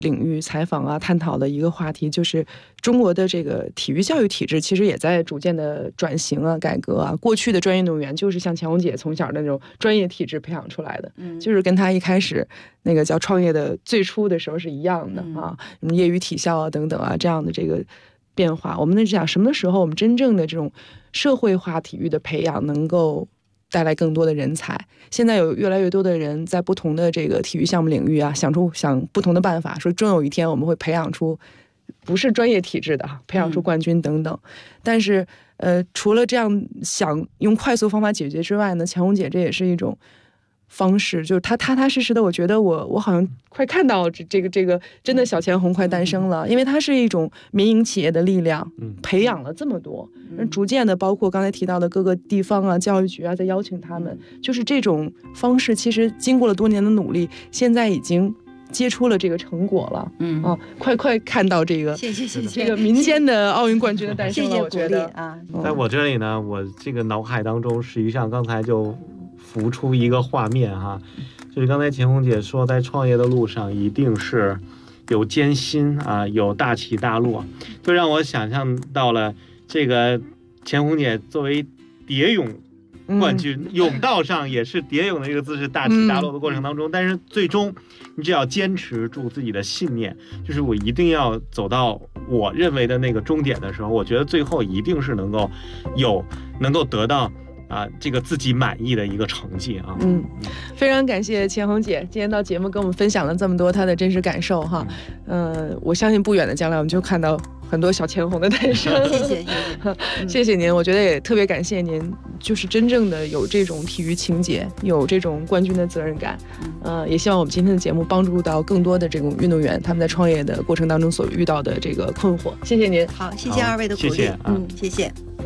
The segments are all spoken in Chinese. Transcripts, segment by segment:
领域采访啊、探讨的一个话题，就是中国的这个体育教育体制其实也在逐渐的转型啊、改革啊。过去的专业运动员就是像钱红姐从小的那种专业体制培养出来的，就是跟她一开始那个叫创业的最初的时候是一样的啊，业余体校啊等等啊这样的这个变化。我们在讲什么时候我们真正的这种社会化体育的培养能够带来更多的人才。现在有越来越多的人在不同的这个体育项目领域啊，想不同的办法，说终有一天我们会培养出不是专业体制的，培养出冠军等等。但是除了这样想用快速方法解决之外呢，钱红姐这也是一种方式，就是他踏踏实实的，我觉得我好像快看到这个真的小钱红快诞生了，因为它是一种民营企业的力量，培养了这么多，逐渐的包括刚才提到的各个地方啊、教育局啊，在邀请他们，就是这种方式，其实经过了多年的努力，现在已经接出了这个成果了，快看到这个， 谢谢这个民间的奥运冠军的诞生了，我觉得啊， 在我这里呢，我这个脑海当中实际上刚才就浮出一个画面哈，就是刚才钱红姐说，在创业的路上一定是有艰辛啊，有大起大落，就让我想象到了这个钱红姐作为蝶泳冠军，泳道上也是蝶泳的这个姿势大起大落的过程当中，但是最终你只要坚持住自己的信念，就是我一定要走到我认为的那个终点的时候，我觉得最后一定是能够得到这个自己满意的一个成绩啊。 非常感谢钱红姐今天到节目跟我们分享了这么多她的真实感受哈。我相信不远的将来我们就看到很多小钱红的诞生。谢谢您，我觉得也特别感谢您，就是真正的有这种体育情节，有这种冠军的责任感。也希望我们今天的节目帮助到更多的这种运动员，他们在创业的过程当中所遇到的这个困惑。谢谢您。 好，谢谢二位的鼓励。 谢谢， 谢谢。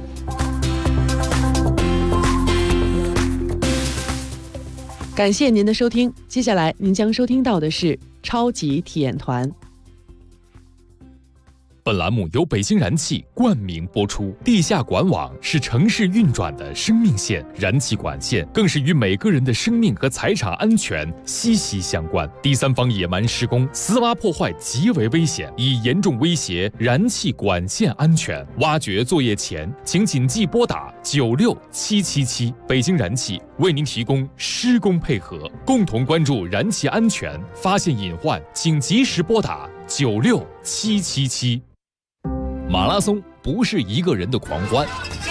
感谢您的收听，接下来您将收听到的是超级体验团。 本栏目由北京燃气冠名播出。地下管网是城市运转的生命线，燃气管线更是与每个人的生命和财产安全息息相关。第三方野蛮施工、私挖破坏极为危险，已严重威胁燃气管线安全。挖掘作业前，请谨记拨打96777。北京燃气为您提供施工配合，共同关注燃气安全，发现隐患请及时拨打96777。马拉松不是一个人的狂欢，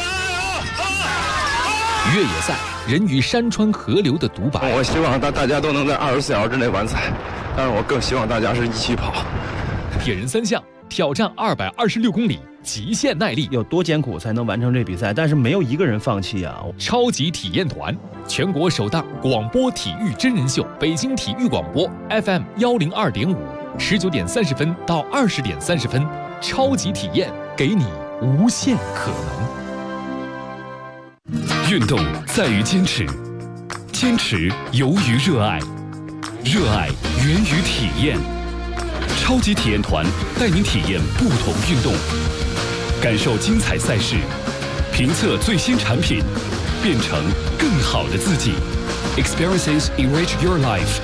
越野赛人与山川河流的独白。 我希望大家都能在24小时之内完赛，但是我更希望大家是一起跑。 铁人三项挑战226公里，极限耐力， 有多艰苦才能完成这比赛？但是没有一个人放弃啊！ 超级体验团，全国首档广播体育真人秀，北京体育广播 FM102.5，19点30分到20点30分。超级体验，给你无限可能。 运动在于坚持，坚持由于热爱，热爱源于体验。超级体验团带您体验不同运动，感受精彩赛事，评测最新产品，变成更好的自己。Experiences enrich your life。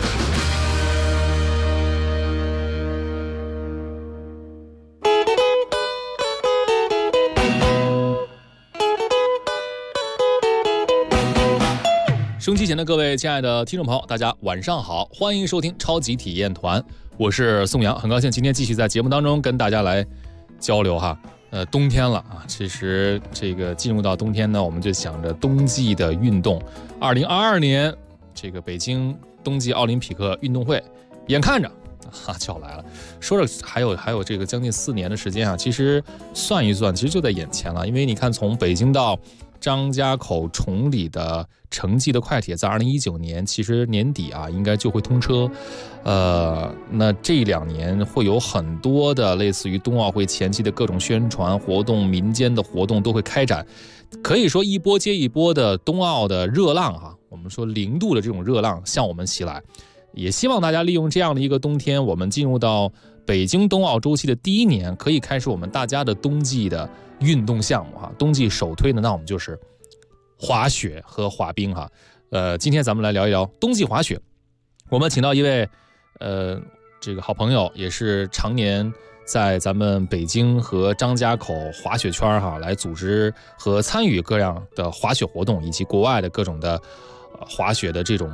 收音机前的各位亲爱的听众朋友，大家晚上好，欢迎收听超级体验团，我是宋阳，很高兴今天继续在节目当中跟大家来交流哈。冬天了啊，其实这个进入到冬天呢，我们就想着冬季的运动。2022年这个北京冬季奥林匹克运动会眼看着就要来了，说着还有这个将近4年的时间啊，其实算一算，其实就在眼前了。因为你看，从北京到张家口崇礼的城际的快铁，在2019年其实年底啊，应该就会通车。那这2年会有很多的类似于冬奥会前期的各种宣传活动、民间的活动都会开展，可以说一波接一波的冬奥的热浪哈，我们说0度的这种热浪向我们袭来。也希望大家利用这样的一个冬天，我们进入到北京冬奥周期的第1年，可以开始我们大家的冬季的运动项目哈。冬季首推呢，那我们就是滑雪和滑冰哈。今天咱们来聊一聊冬季滑雪。我们请到一位这个好朋友，也是常年在咱们北京和张家口滑雪圈哈来组织和参与各样的滑雪活动，以及国外的各种的滑雪的这种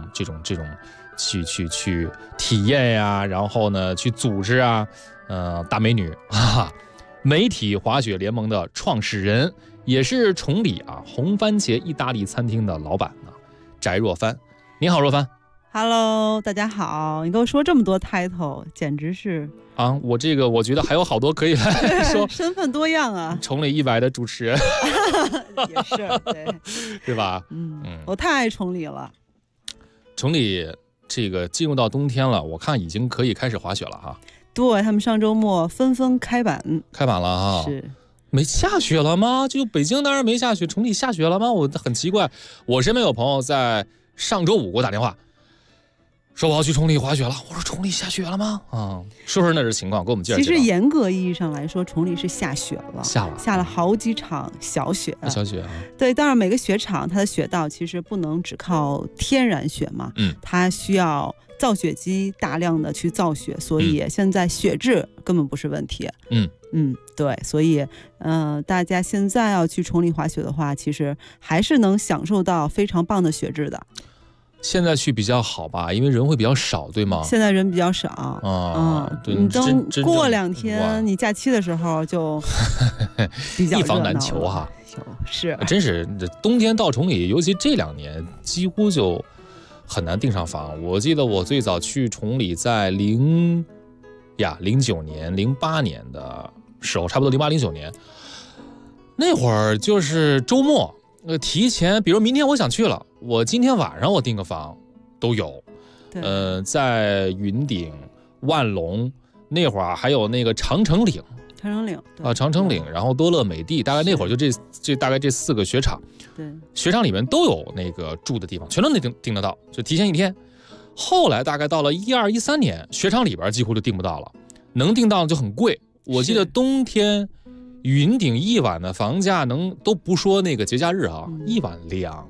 去体验呀，然后呢去组织啊，大美女媒体滑雪联盟的创始人，也是崇礼红番茄意大利餐厅的老板翟若帆。你好，若帆。 Hello， 大家好！你给我说这么多 title， 简直是我觉得还有好多可以来说， 身份多样啊！ 崇礼100的主持人也是对吧？ 我太爱崇礼了。 崇礼这个进入到冬天了，我看已经可以开始滑雪了哈。 对，他们上周末纷纷开板了哈。 是。 没下雪了吗？就北京当然没下雪，崇礼下雪了吗？我很奇怪。我身边有朋友在上周5给我打电话，说我要去崇礼滑雪了。我说崇礼下雪了吗？说说那是情况，给我们介绍。 其实严格意义上来说，崇礼是下雪了，下了好几场小雪。对，当然每个雪场它的雪道其实不能只靠天然雪嘛，它需要造雪机大量的去造雪，所以现在雪质根本不是问题。对，所以大家现在要去崇礼滑雪的话，其实还是能享受到非常棒的雪质的。 现在去比较好吧，因为人会比较少，对吗？ 现在人比较少你等过2天你假期的时候就比较一房难求哈。 是， 真是冬天到崇礼，尤其这2年几乎就很难订上房。我记得我最早去崇礼在09年、08年的时候，差不多08、09年那会儿，就是周末提前，比如明天我想去了，我今天晚上我订个房都有。在云顶、万隆那会儿还有那个长城岭，然后多乐美地，大概那会儿就大概这4个雪场， 对， 雪场里面都有那个住的地方，全都能订得到，就提前1天。后来大概到了12、13年，雪场里边几乎就订不到了，能订到就很贵。我记得冬天云顶1晚的房价都不说那个节假日1晚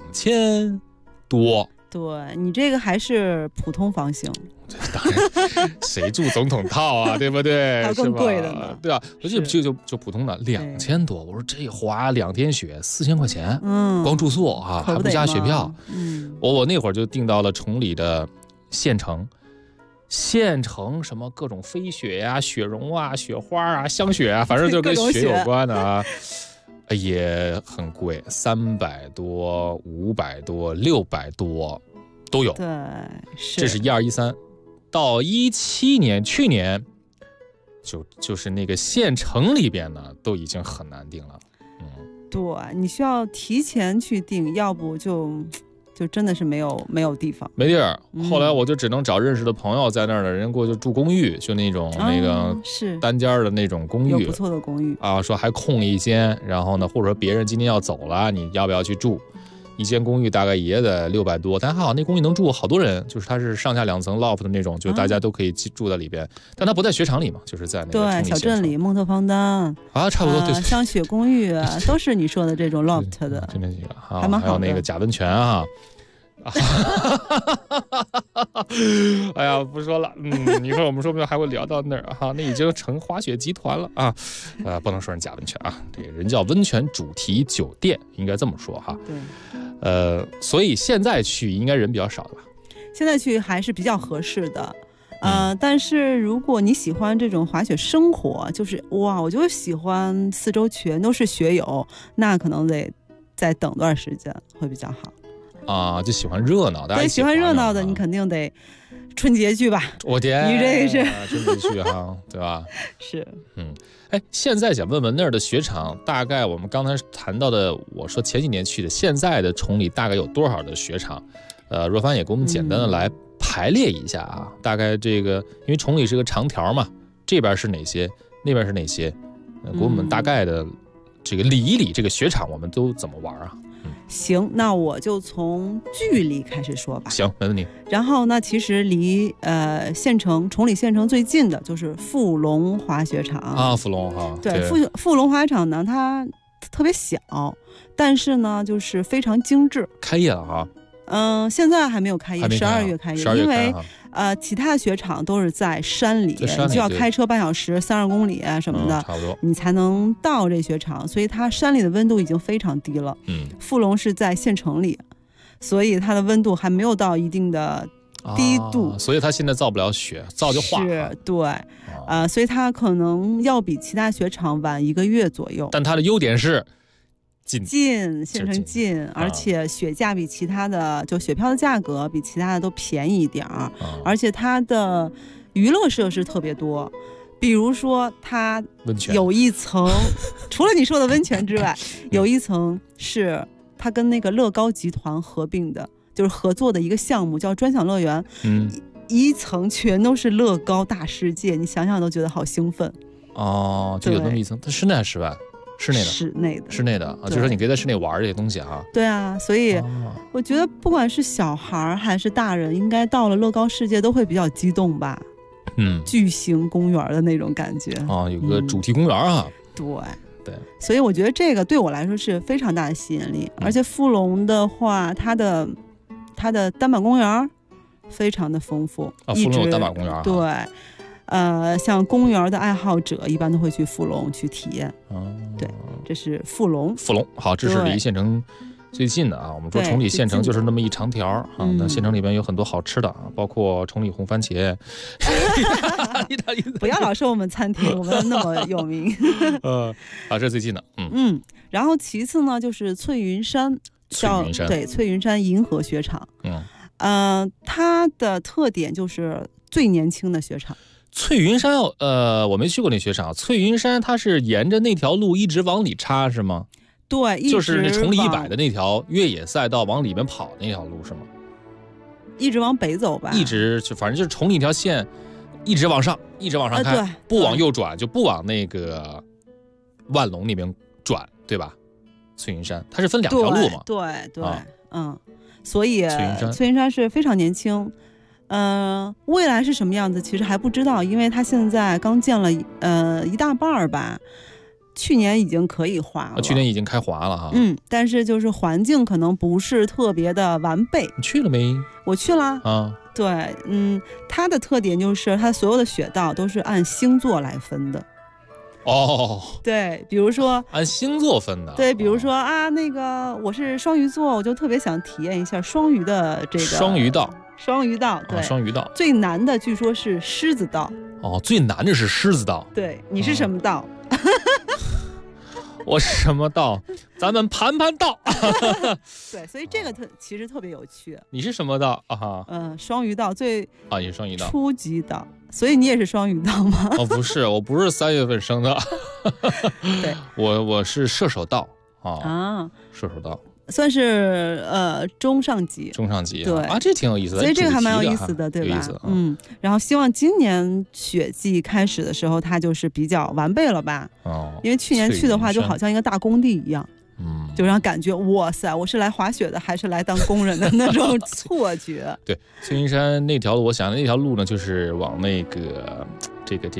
2000多。 对，你这个还是普通房型。 当然，谁住总统套啊，对不对？ 还有更贵的呢。 对啊，就普通的2000多。我说这滑2天雪4000块钱，光住宿还不加雪票。我那会儿就订到了崇礼的县城什么各种飞雪呀、雪绒啊、雪花啊、香雪啊，反正就跟雪有关的也很贵，300多、500多、600多都有。 对， 这是12、13，到17年，去年就是那个县城里边呢，都已经很难订了。 对，你需要提前去订，要不就真的是没有地方， 没地儿。后来我就只能找认识的朋友在那儿的人过去住公寓，就那种那个单间的那种公寓， 有不错的公寓说还空一间，然后呢，或者说别人今天要走了，你要不要去住？一间公寓大概也得600多，但还好那公寓能住好多人，就是它是上下2层 loft 的那种，就大家都可以住在里边。但它不在雪场里嘛，就是在那个对小镇里，蒙特方丹差不多对， 像雪公寓都是你说的这种 loft 的， 就那几个还蛮好的。 还有那个假温泉哎呀，不说了。你说我们说不定还会聊到那儿那已经成滑雪集团了不能说人假温泉这个人叫温泉主题酒店，应该这么说对， 所以现在去应该人比较少的吧？ 现在去还是比较合适的。但是如果你喜欢这种滑雪生活，就是我就喜欢4周全都是雪友，那可能得再等段时间会比较好。 就喜欢热闹，大家喜欢热闹的，你肯定得春节去吧？ 我天， 你这个是春节去对吧？ 是， 现在想问问那儿的雪场，大概我们刚才谈到的，我说前几年去的，现在的崇礼大概有多少的雪场？若帆也给我们简单的来排列一下大概这个，因为崇礼是个长条嘛，这边是哪些，那边是哪些，给我们大概的这个理一理这个雪场我们都怎么玩行，那我就从距离开始说吧。 行，没问题。 然后呢，其实离崇礼县城最近的就是富隆滑雪场富隆对，富隆滑雪场呢，它特别小，但是呢，就是非常精致。 开业了现在还没有开业，12月开业，因为其他的雪场都是在山里，你就要开车半小时32公里什么的， 差不多你才能到这雪场，所以它山里的温度已经非常低了。富龙是在县城里，所以它的温度还没有到一定的低度， 所以它现在造不了雪，造就化。 是，对，所以它可能要比其他雪场晚1个月左右。 但它的优点是近， 县城近，而且雪价比其他的，就雪票的价格比其他的都便宜一点而且它的娱乐设施特别多，比如说它有一层，除了你说的温泉之外，有一层是它跟那个乐高集团合并的，就是合作的一个项目，叫专享乐园。一层全都是乐高大世界，你想想都觉得好兴奋。 就有那么一层，它室内还是室外？室内的啊，就是说你可以在室内玩这些东西啊。 对啊，所以我觉得不管是小孩还是大人，应该到了乐高世界都会比较激动吧。巨型公园的那种感觉有个主题公园啊。 对，所以我觉得这个对我来说是非常大的吸引力。而且富龙的话，它的单板公园非常的丰富富龙有单板公园。 对，像公园的爱好者一般都会去富龙去体验。对，这是富龙。 好，这是离县城最近的啊。我们说崇礼县城就是那么一长条啊，那县城里边有很多好吃的啊，包括崇礼红番茄。 不要老说我们餐厅我们那么有名。 这是最近的。 然后其次呢就是翠云山，对，翠云山银河雪场。它的特点就是最年轻的雪场。 翠云山我没去过那雪场。翠云山它是沿着那条路一直往里插是吗？ 对， 就是那崇礼100的那条越野赛道往里面跑那条路是吗？ 一直往北走吧， 一直就反正就是崇礼一条线一直往上开，不往右转，就不往那个万隆那边转，对吧？翠云山它是分2条路嘛？ 对，所以翠云山是非常年轻。未来是什么样子其实还不知道，因为它现在刚建了一大半吧，去年已经可以滑了。 去年已经开滑了哈。 但是就是环境可能不是特别的完备。 你去了没？ 我去了啊。对，它的特点就是它所有的雪道都是按星座来分的。对，比如说按星座分的。 对，比如说那个我是双鱼座，我就特别想体验一下双鱼的这个双鱼道。 对， 双鱼道最难的据说是狮子道。 最难的是狮子道。 对，你是什么道？ 我什么道？咱们盘道。 对，所以这个其实特别有趣。 你是什么道双鱼道最你是双鱼道初级道，所以你也是双鱼道吗？ 不是，我不是3月份生的。 对， 我是射手道射手道。 算是中上级，对这挺有意思的， 所以这个还蛮有意思的，对吧？然后希望今年雪季开始的时候，它就是比较完备了吧？因为去年去的话，就好像一个大工地一样，就让感觉哇塞，我是来滑雪的，还是来当工人的那种错觉。 对，翠云山那条路，我想那条路呢，就是往那个这个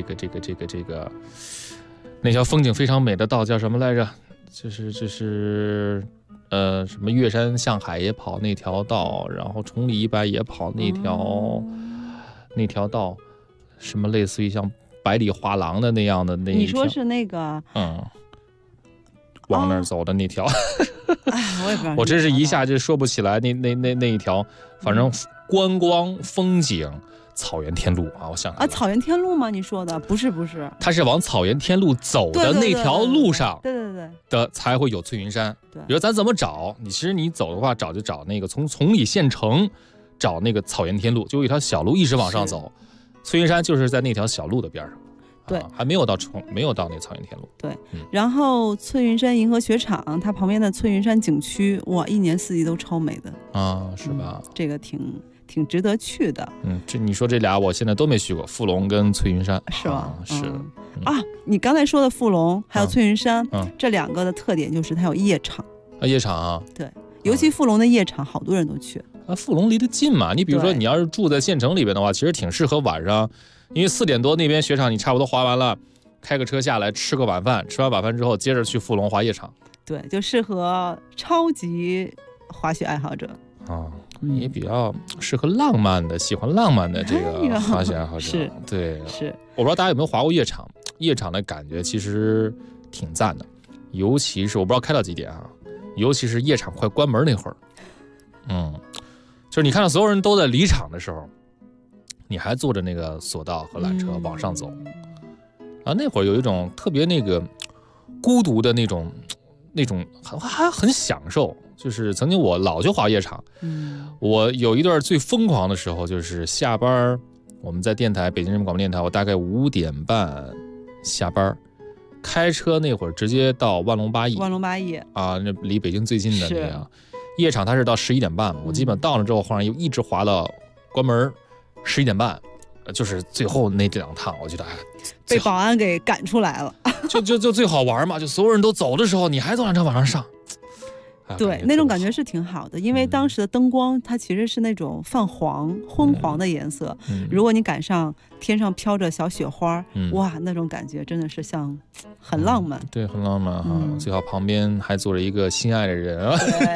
那条风景非常美的道叫什么来着？就是什么岳山向海也跑那条道，然后崇礼100也跑那条道，什么类似于像百里画廊的那样的那一条。 你说是那个往那儿走的那条。 我也不知道， 我真是一下就说不起来那一条，反正观光风景草原天路我想草原天路吗？你说的不是， 它是往草原天路走的那条路上， 对的才会有翠云山。 对， 比如咱怎么找？其实你走的话，就找那个从崇礼县城找那个草原天路，就有一条小路一直往上走，翠云山就是在那条小路的边上。 对， 还没有到那草原天路。 对，然后翠云山银河雪场，它旁边的翠云山景区，哇，一年四季都超美的是吧？ 这个挺值得去的。 这你说这俩我现在都没去过，富龙跟翠云山， 是吧？ 是你刚才说的富龙还有翠云山，这2个的特点就是它有夜场。 夜场对，尤其富龙的夜场，好多人都去。 富龙离得近嘛，你比如说你要是住在县城里边的话，其实挺适合晚上，因为4点多那边雪场你差不多滑完了，开个车下来吃个晚饭，吃完晚饭之后接着去富龙滑夜场。 对，就适合超级滑雪爱好者。 也比较适合浪漫的，喜欢浪漫的这个滑雪爱好者。 是， 对， 是。 我不知道大家有没有滑过夜场，夜场的感觉其实挺赞的，尤其是我不知道开到几点啊，尤其是夜场快关门那会儿，就是你看到所有人都在离场的时候，你还坐着那个索道和缆车往上走，那会儿有一种特别那个孤独的那种还很享受。就是曾经我老去滑夜场，我有一段最疯狂的时候，就是下班我们在电台北京人民广播电台，我大概5点半下班，开车那会儿直接到万隆八亿啊，那离北京最近的那个夜场，它是到11点半，我基本到了之后，后来又一直滑到关门11点半，就是最后那2趟，我觉得被保安给赶出来了， 就最好玩嘛，就所有人都走的时候，你还坐缆车往上上。 对，那种感觉是挺好的，因为当时的灯光它其实是那种泛黄昏黄的颜色，如果你赶上天上飘着小雪花，哇，那种感觉真的是像很浪漫。 对，很浪漫哈，最好旁边还坐着一个心爱的人啊。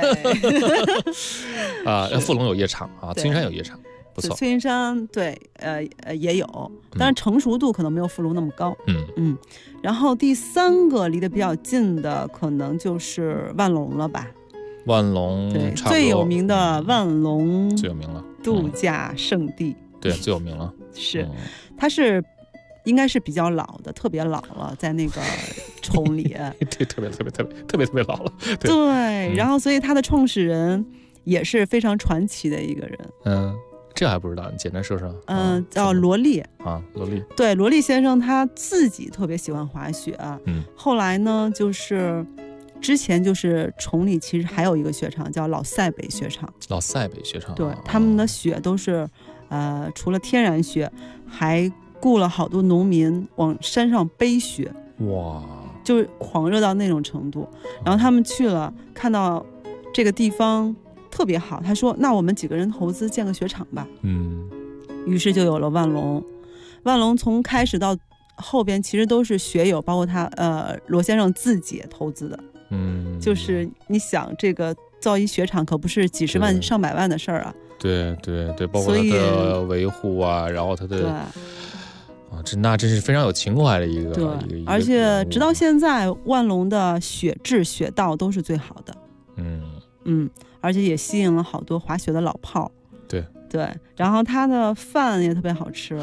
富隆有夜场啊，翠云山有夜场，不错。 翠云山对，也有，但是成熟度可能没有富隆那么高。然后第3个离得比较近的可能就是万隆了吧。 万隆对，最有名的万隆最有名了， 度假胜地。 对，最有名了。 是，它是应该是比较老的，特别老了，在那个崇礼。 对，特别老了。 对，然后所以它的创始人也是非常传奇的一个人。 这还不知道，你简单说说。 叫罗莉啊，罗莉。 对，罗莉先生他自己特别喜欢滑雪，后来呢，就是之前就是崇礼其实还有一个雪场叫老塞北雪场。 老塞北雪场。 对，他们的雪都是除了天然雪，还雇了好多农民往山上背雪。哇，就是狂热到那种程度。然后他们去了，看到这个地方特别好，他说那我们几个人投资建个雪场吧。于是就有了万隆。万隆从开始到后边其实都是学友，包括他罗先生自己也投资的。就是你想这个造一雪场可不是几十万上百万的事儿啊。对， 包括它的维护啊，然后它的那真是非常有情怀的一个。对， 而且直到现在万隆的雪质雪道都是最好的。而且也吸引了好多滑雪的老炮。对，然后它的饭也特别好吃。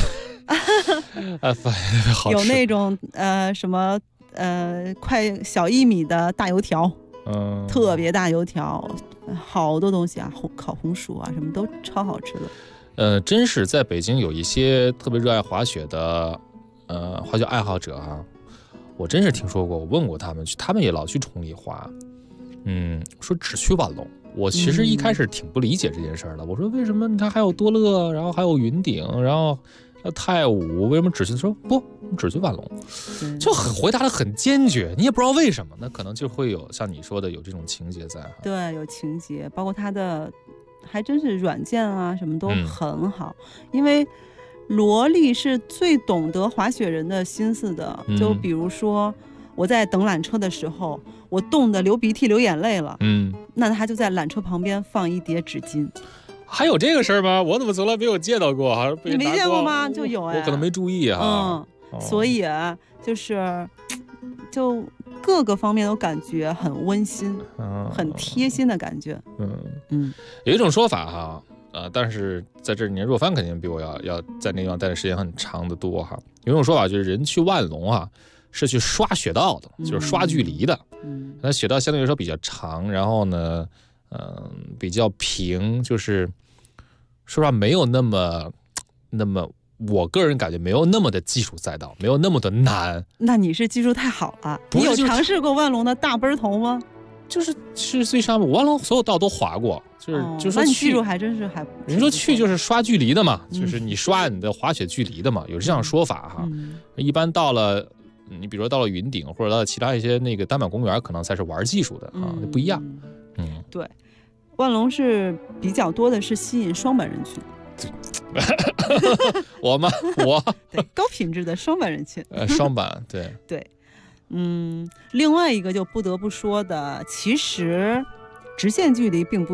饭也特别好吃。 有那种什么快小1米的大油条，特别大油条，好多东西啊，烤红薯啊，什么都超好吃的。 真是在北京有一些特别热爱滑雪的滑雪爱好者啊，我真是听说过，我问过他们，他们也老去崇礼滑。说只去万隆，我其实一开始挺不理解这件事的。我说为什么你看还有多乐，然后还有云顶，然后太武，为什么只去？说不，只去万隆，就回答的很坚决。你也不知道为什么，那可能就会有像你说的有这种情节在。 对，有情节，包括它的还真是软件啊什么都很好，因为罗莉是最懂得滑雪人的心思的。就比如说我在等缆车的时候，我冻得流鼻涕流眼泪了，那他就在缆车旁边放一叠纸巾。 还有这个事儿吗？我怎么从来没有见到过？ 你没见过吗？就有我可能没注意啊。 所以就各个方面都感觉很温馨，很贴心的感觉。 有一种说法哈，但是在这里若帆肯定比我要在那地方待的时间很长的多哈。有一种说法就是人去万隆啊，是去刷雪道的，就是刷距离的。那雪道相对来说比较长，然后呢，比较平，就是说实话没有那么，我个人感觉没有那么的技术赛道，没有那么的难。 那你是技术太好了，你有尝试过万隆的大奔头吗？ 是最上面，万隆所有道都滑过，就是说那你技术还真是还。 人说去就是刷距离的嘛，就是你刷你的滑雪距离的嘛，有这样说法哈。一般到了。你比如说到了云顶或者到了其他一些那个单板公园，可能才是玩技术的啊，不一样。 对，万隆是比较多的是吸引双板人群。 我吗？我对高品质的双板人群。 双板对。 另外一个就不得不说的，其实直线距离并不远，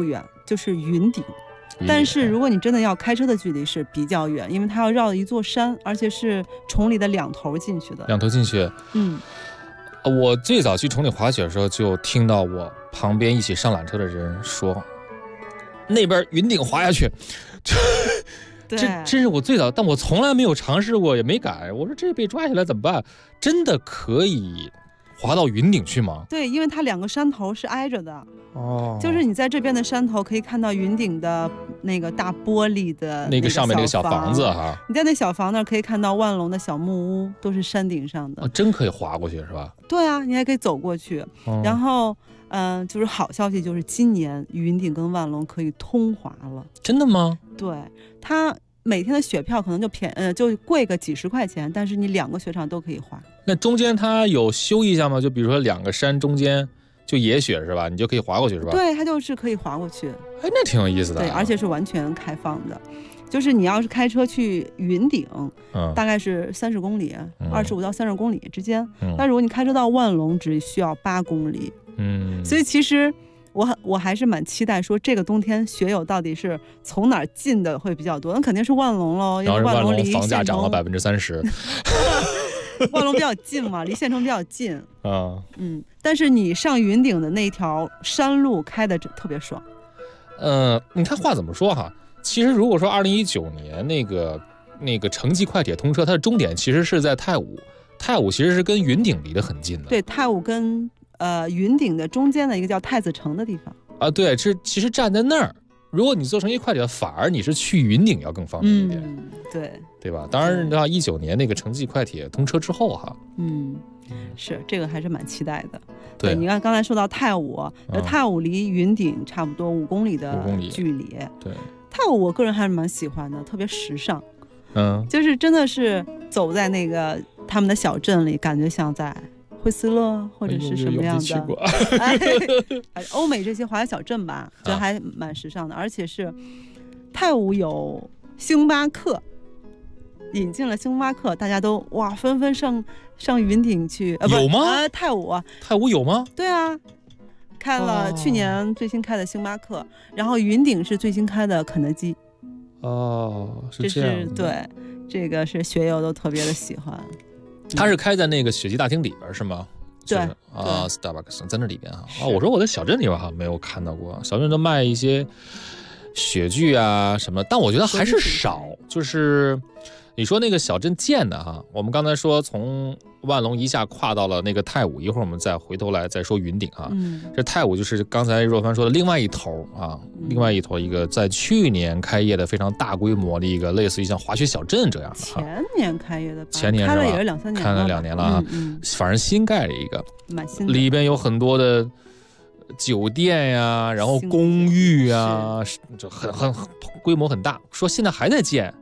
就是云顶。但是如果你真的要开车的距离是比较远，因为它要绕一座山，而且是崇礼的两头进去的。 两头进去。我最早去崇礼滑雪的时候，就听到我旁边一起上缆车的人说，那边云顶滑下去。这真是我最早，但我从来没有尝试过，也没敢。我说这被抓起来怎么办？真的可以滑到云顶去吗？ 对，因为它两个山头是挨着的。就是你在这边的山头可以看到云顶的那个大玻璃的那个上面那个小房子哈。 你在那小房那儿可以看到万隆的小木屋，都是山顶上的。 真可以滑过去是吧？ 对啊，你还可以走过去。然后就是好消息就是今年云顶跟万隆可以通滑了。 真的吗？ 对，它每天的雪票可能就贵个几十块钱，但是你2个雪场都可以滑。 那中间它有修一下吗？就比如说2个山中间就野雪是吧？你就可以滑过去是吧？ 对，它就是可以滑过去。 那挺有意思的。 对，而且是完全开放的。就是你要是开车去云顶，大概是30公里，25到30公里之间。但如果你开车到万隆，只需要8公里。所以其实我还是蛮期待说这个冬天雪友到底是从哪儿进的会比较多。那肯定是万隆喽，因为万隆离房价涨了30%。 万隆比较近嘛，离县城比较近。但是你上云顶的那条山路开的特别爽。 你看话怎么说哈？其实如果说2019年那个城际快铁通车，它的终点其实是在太武，太武其实是跟云顶离得很近的。 对，太武跟云顶的中间的一个叫太子城的地方啊。对，其实站在那儿，如果你坐城际快铁，反而你是去云顶要更方便一点。对吧？当然的话，19年那个城际快铁通车之后哈。 是这个还是蛮期待的。 对， 你看刚才说到太武，太武离云顶差不多5公里的距离。 对， 太武我个人还是蛮喜欢的，特别时尚。就是真的是走在那个他们的小镇里，感觉像在惠斯勒或者是什么样的欧美这些滑雪小镇吧，这还蛮时尚的。而且是太武有星巴克，引进了星巴克，大家都纷纷上云顶去。 有吗？ 太武有吗？ 对啊，开了去年最新开的星巴克，然后云顶是最新开的肯德基。 是这样。 对，这个是雪友都特别的喜欢。 它是开在那个雪季大厅里边是吗？ 对 Starbucks 在那里边我说我在小镇里边好像没有看到过，小镇都卖一些雪具啊什么，但我觉得还是少。就是你说那个小镇建的我们刚才说从万隆一下跨到了那个太武，一会儿我们再回头来再说云顶这太武就是刚才若帆说的另外一头另外一头一个在去年开业的非常大规模的一个类似于像滑雪小镇这样的。 前年开业的吧？ 前年开了也是2-3年了， 开了2年了反正新盖了一个， 蛮新的， 里边有很多的酒店呀，然后公寓啊，就很规模很大。说现在还在建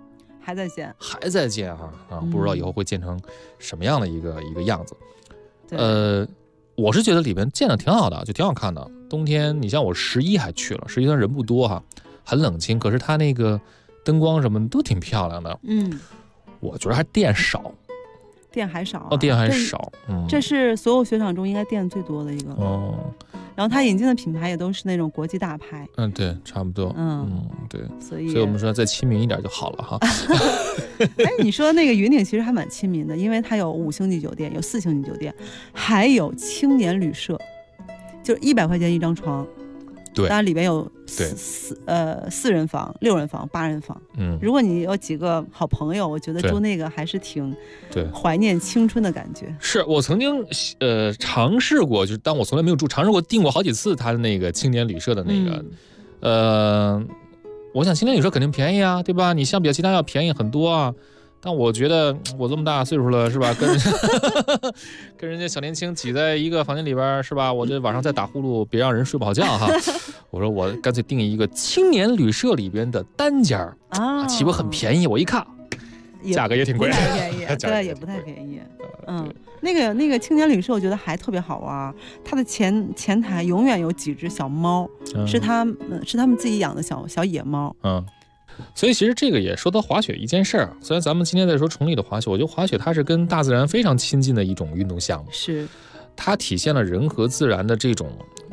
不知道以后会建成什么样的一个样子。我是觉得里面建的挺好的，就挺好看的。冬天你像我11还去了，11人不多很冷清，可是它那个灯光什么都挺漂亮的。我觉得还店少。 店还少这是所有雪场中应该店最多的一个。然后它引进的品牌也都是那种国际大牌。 对，差不多。对，所以我们说再亲民一点就好了哈。 你说的那个云顶其实还蛮亲民的，因为它有5星级酒店，有4星级酒店，还有青年旅社，就是100块钱一张床。 对， 当然里边有4人房、6人房、8人房。如果你有几个好朋友，我觉得住那个还是挺怀念青春的感觉。 是我曾经尝试过，就是但我从来没有尝试过订过好几次他的那个青年旅社的那个。我想青年旅社肯定便宜对吧？你相比其他要便宜很多但我觉得我这么大岁数了是吧，跟人家小年轻挤在一个房间里边是吧，我这晚上再打呼噜别让人睡不好觉我说我干脆订一个青年旅社里边的单间岂不很便宜？我一看价格也挺贵， 对，也不太便宜。那个青年旅社我觉得还特别好玩，它的前台永远有几只小猫，是他们自己养的小野猫。 所以其实这个也说到滑雪一件事儿，虽然咱们今天在说崇礼的滑雪，我觉得滑雪它是跟大自然非常亲近的一种运动项目， 是它体现了人和自然的这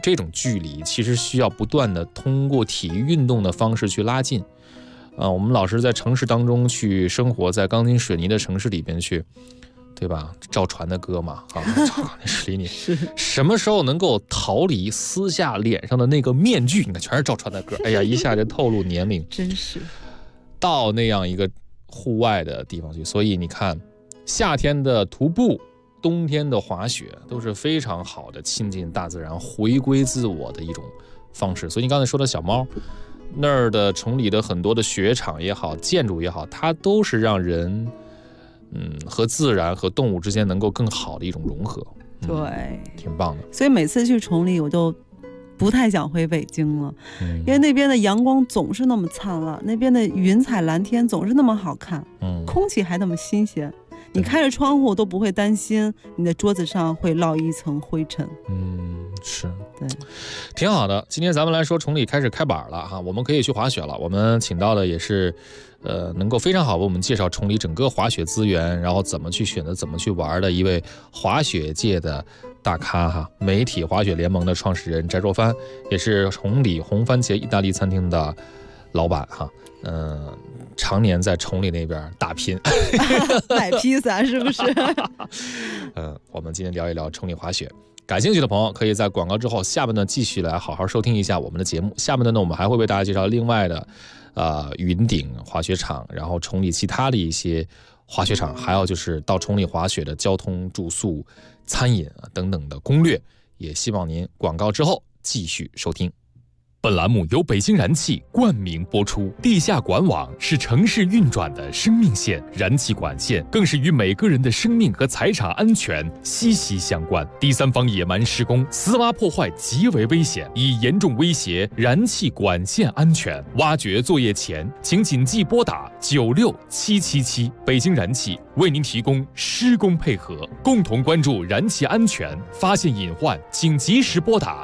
这种距离其实需要不断的通过体育运动的方式去拉近。我们老是在城市当中去生活，在钢筋水泥的城市里边去，对吧？赵传的歌嘛，那是离你什么时候能够逃离撕下脸上的那个面具？你看，全是赵传的歌，哎呀，一下就透露年龄， 真是到那样一个户外的地方去。所以你看，夏天的徒步，冬天的滑雪，都是非常好的亲近大自然、回归自我的一种方式。所以你刚才说的小猫那儿的崇礼的很多的雪场也好，建筑也好，它都是让人和自然和动物之间能够更好的一种融合。 对， 挺棒的。 所以每次去崇礼我就不太想回北京了，因为那边的阳光总是那么灿烂，那边的云彩蓝天总是那么好看，空气还那么新鲜，你开着窗户都不会担心你的桌子上会落一层灰尘。 是， 对， 挺好的。今天咱们来说崇礼开始开板了哈，我们可以去滑雪了。我们请到的也是能够非常好为我们介绍崇礼整个滑雪资源，然后怎么去选择、怎么去玩的一位滑雪界的大咖哈，媒体滑雪联盟的创始人翟若帆，也是崇礼红番茄意大利餐厅的老板哈。常年在崇礼那边打拼买披萨是不是？ 我们今天聊一聊崇礼滑雪。感兴趣的朋友可以在广告之后下半段继续来好好收听一下我们的节目。下半段呢，我们还会为大家介绍另外的云顶滑雪场，然后崇礼其他的一些滑雪场，还有就是到崇礼滑雪的交通、住宿、餐饮等等的攻略。也希望您广告之后继续收听。本栏目由北京燃气冠名播出。地下管网是城市运转的生命线，燃气管线更是与每个人的生命和财产安全息息相关。第三方野蛮施工、私挖破坏极为危险，已严重威胁燃气管线安全。挖掘作业前，请谨记拨打96777。北京燃气为您提供施工配合，共同关注燃气安全，发现隐患请及时拨打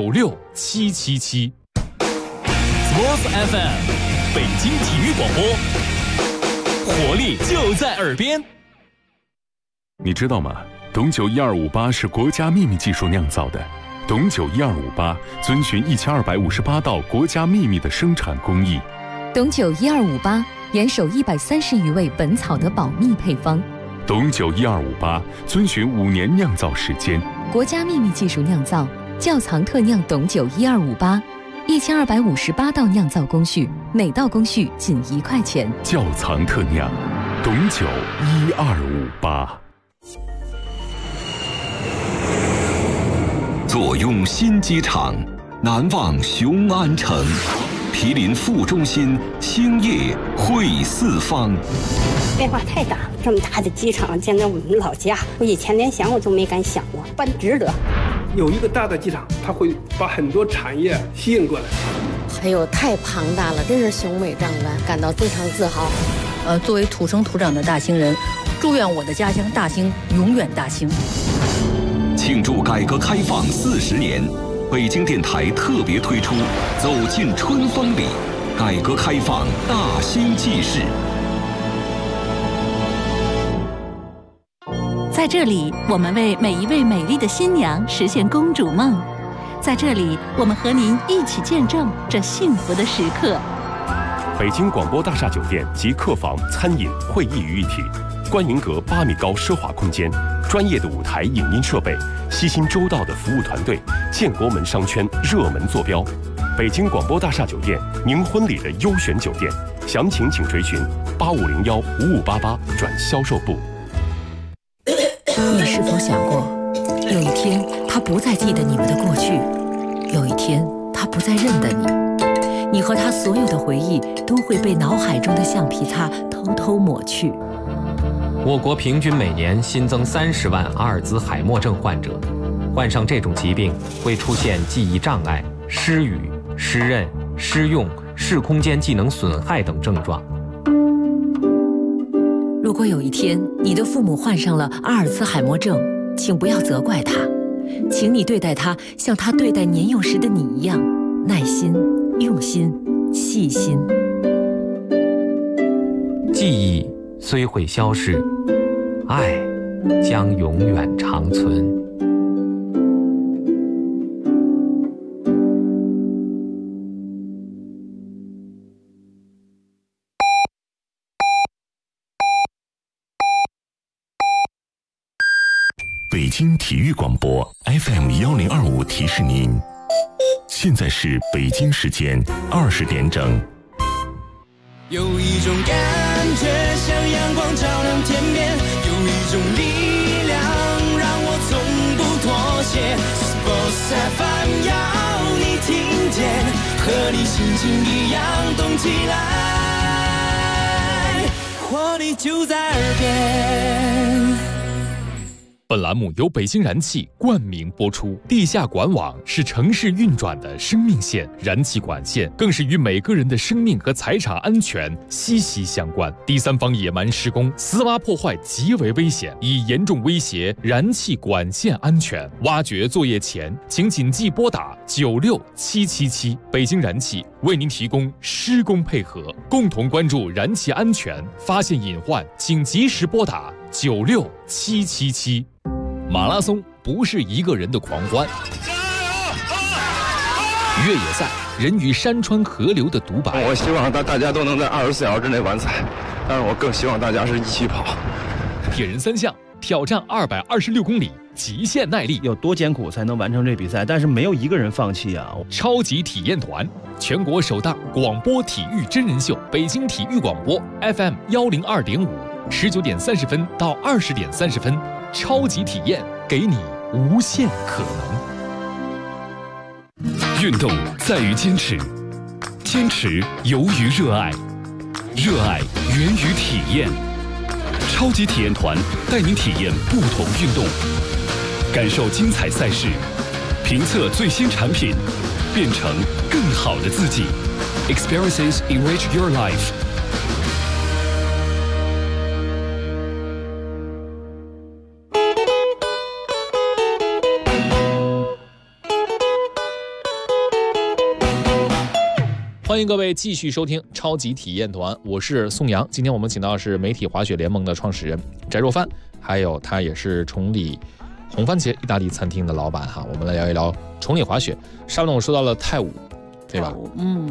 96777。 Sports FM， 北京体育广播，活力就在耳边。 你知道吗？董酒1258是国家秘密技术酿造的。董酒1258遵循1258道国家秘密的生产工艺。 董酒1258严守130余味本草的保密配方。 董酒1258遵循5年酿造时间。 国家秘密技术酿造，窖藏特酿董酒1258，1258道酿造工序，每道工序仅1块钱。 窖藏特酿，董酒1258。 坐拥新机场，难忘雄安城。毗邻副中心，兴业汇四方。 变化太大，这么大的机场建在我们老家，我以前连想我都没敢想过，办值得。 有一个大的机场，它会把很多产业吸引过来。 还有太庞大了，真是雄伟壮观，感到非常自豪。 作为土生土长的大兴人，祝愿我的家乡大兴永远大兴。 庆祝改革开放40年，北京电台特别推出《走进春风里》，改革开放大兴纪事。 在这里，我们为每一位美丽的新娘实现公主梦。在这里，我们和您一起见证这幸福的时刻。 北京广播大厦酒店集客房、餐饮、会议于一体，观云阁8米高奢华空间，专业的舞台影音设备，悉心周到的服务团队，建国门商圈热门坐标。北京广播大厦酒店，您婚礼的优选酒店，详情请垂询8501-5588转销售部。 你是否想过，有一天他不再记得你们的过去，有一天他不再认得你，你和他所有的回忆都会被脑海中的橡皮擦偷偷抹去。 我国平均每年新增30万阿尔兹海默症患者，患上这种疾病会出现记忆障碍、失语、失认、失用、视空间技能损害等症状。 如果有一天你的父母患上了阿尔兹海默症，请不要责怪他，请你对待他像他对待年幼时的你一样，耐心、用心、细心。 记忆虽会消逝，爱将永远长存。 京体育广播 FM1025提示您，现在是北京时间20点整。 有一种感觉像阳光照亮天边，有一种力量让我从不妥协。Sports FM 要你听见，和你心情一样动起来，活力就在耳边。 本栏目由北京燃气冠名播出。地下管网是城市运转的生命线，燃气管线更是与每个人的生命和财产安全息息相关。第三方野蛮施工、私挖破坏极为危险，已严重威胁燃气管线安全。挖掘作业前，请谨记拨打96777。北京燃气为您提供施工配合，共同关注燃气安全，发现隐患请及时拨打96777。马拉松不是一个人的狂欢，越野赛人与山川河流的独白。 我希望大家都能在24小时之内完赛，但是我更希望大家是一起跑。 铁人三项挑战226公里，极限耐力， 有多艰苦才能完成这比赛？但是没有一个人放弃啊！ 超级体验团，全国首档广播体育真人秀，北京体育广播 FM102.5，19点30分到20点30分。超级体验，给你无限可能。运动在于坚持，坚持由于热爱，热爱源于体验。超级体验团带您体验不同运动，感受精彩赛事，评测最新产品，变成更好的自己。Experiences enrich your life。 欢迎各位继续收听超级体验团，我是宋阳。今天我们请到的是媒体滑雪联盟的创始人翟若帆，还有他也是崇礼红番茄意大利餐厅的老板哈。我们来聊一聊崇礼滑雪。上面我说到了泰武，对吧？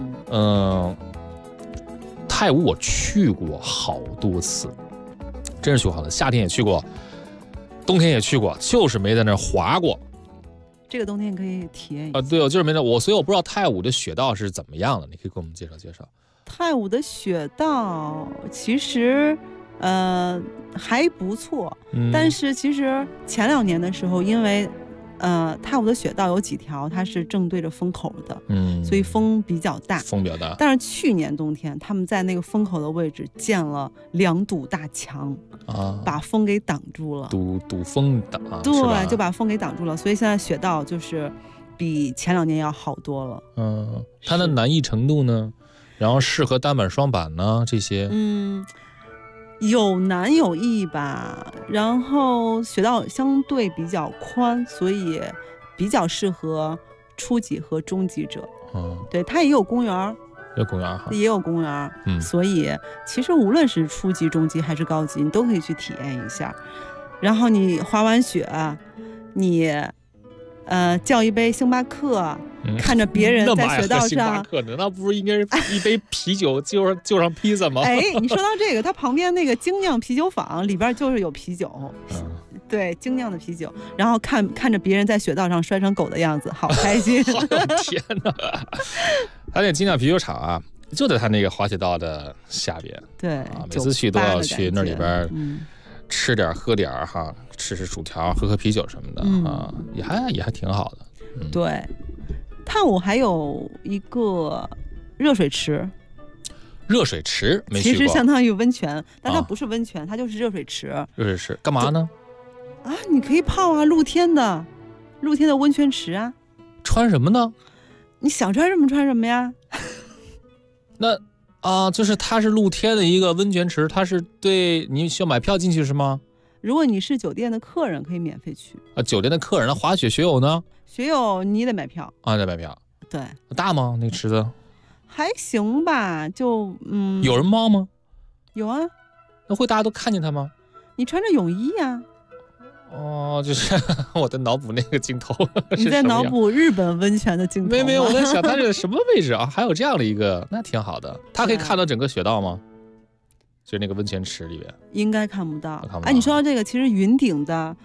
泰武我去过好多次，真是去过好多次，夏天也去过，冬天也去过，就是没在那儿滑过。 这个冬天可以体验一下对，我就是没在所以我不知道泰武的雪道是怎么样的，你可以给我们介绍介绍。 泰武的雪道其实还不错，但是其实前2年的时候，因为泰武的雪道有几条它是正对着风口的，所以风比较大。但是去年冬天他们在那个风口的位置建了2堵大墙把风给挡住了。堵风挡，对，就把风给挡住了。所以现在雪道就是比前2年要好多了。 它的难易程度呢？然后适合单板、双板呢？这些有难有易吧，然后雪道相对比较宽，所以比较适合初级和中级者。对，它也有公园，也有公园，所以其实无论是初级、中级还是高级，你都可以去体验一下。然后你滑完雪，你叫一杯星巴克，看着别人在雪道上，星巴克难道不是应该是一杯啤酒就上披萨吗？ 你说到这个，它旁边那个精酿啤酒坊里边就是有啤酒，对，精酿的啤酒，然后看着别人在雪道上摔成狗的样子，好开心！ 天哪！他那精酿啤酒厂啊，就在他那个滑雪道的下边， 对， 每次去都要去那里边吃点喝点哈，吃薯条，喝啤酒什么的也还挺好的。 对，泰武还有一个热水池。 热水池没去过， 其实相当于温泉，但它不是温泉，它就是热水池。 热水池干嘛呢？ 你可以泡啊，露天的温泉池啊。 穿什么呢？ 你想穿什么穿什么呀。 那就是它是露天的一个温泉池，它是对你需要买票进去是吗？ 如果你是酒店的客人，可以免费去。 酒店的客人，那滑雪学友呢？ 学友你得买票得买票。 对， 大吗？那个池子还行吧，就有人冒吗？ 有啊。 那会大家都看见他吗？ 你穿着泳衣啊。 就是我在脑补那个镜头。 你在脑补日本温泉的镜头？ 没有，我在想它是什么位置啊？还有这样的一个，那挺好的。它可以看到整个雪道吗？就是那个温泉池里边应该看不到。你说到这个，其实云顶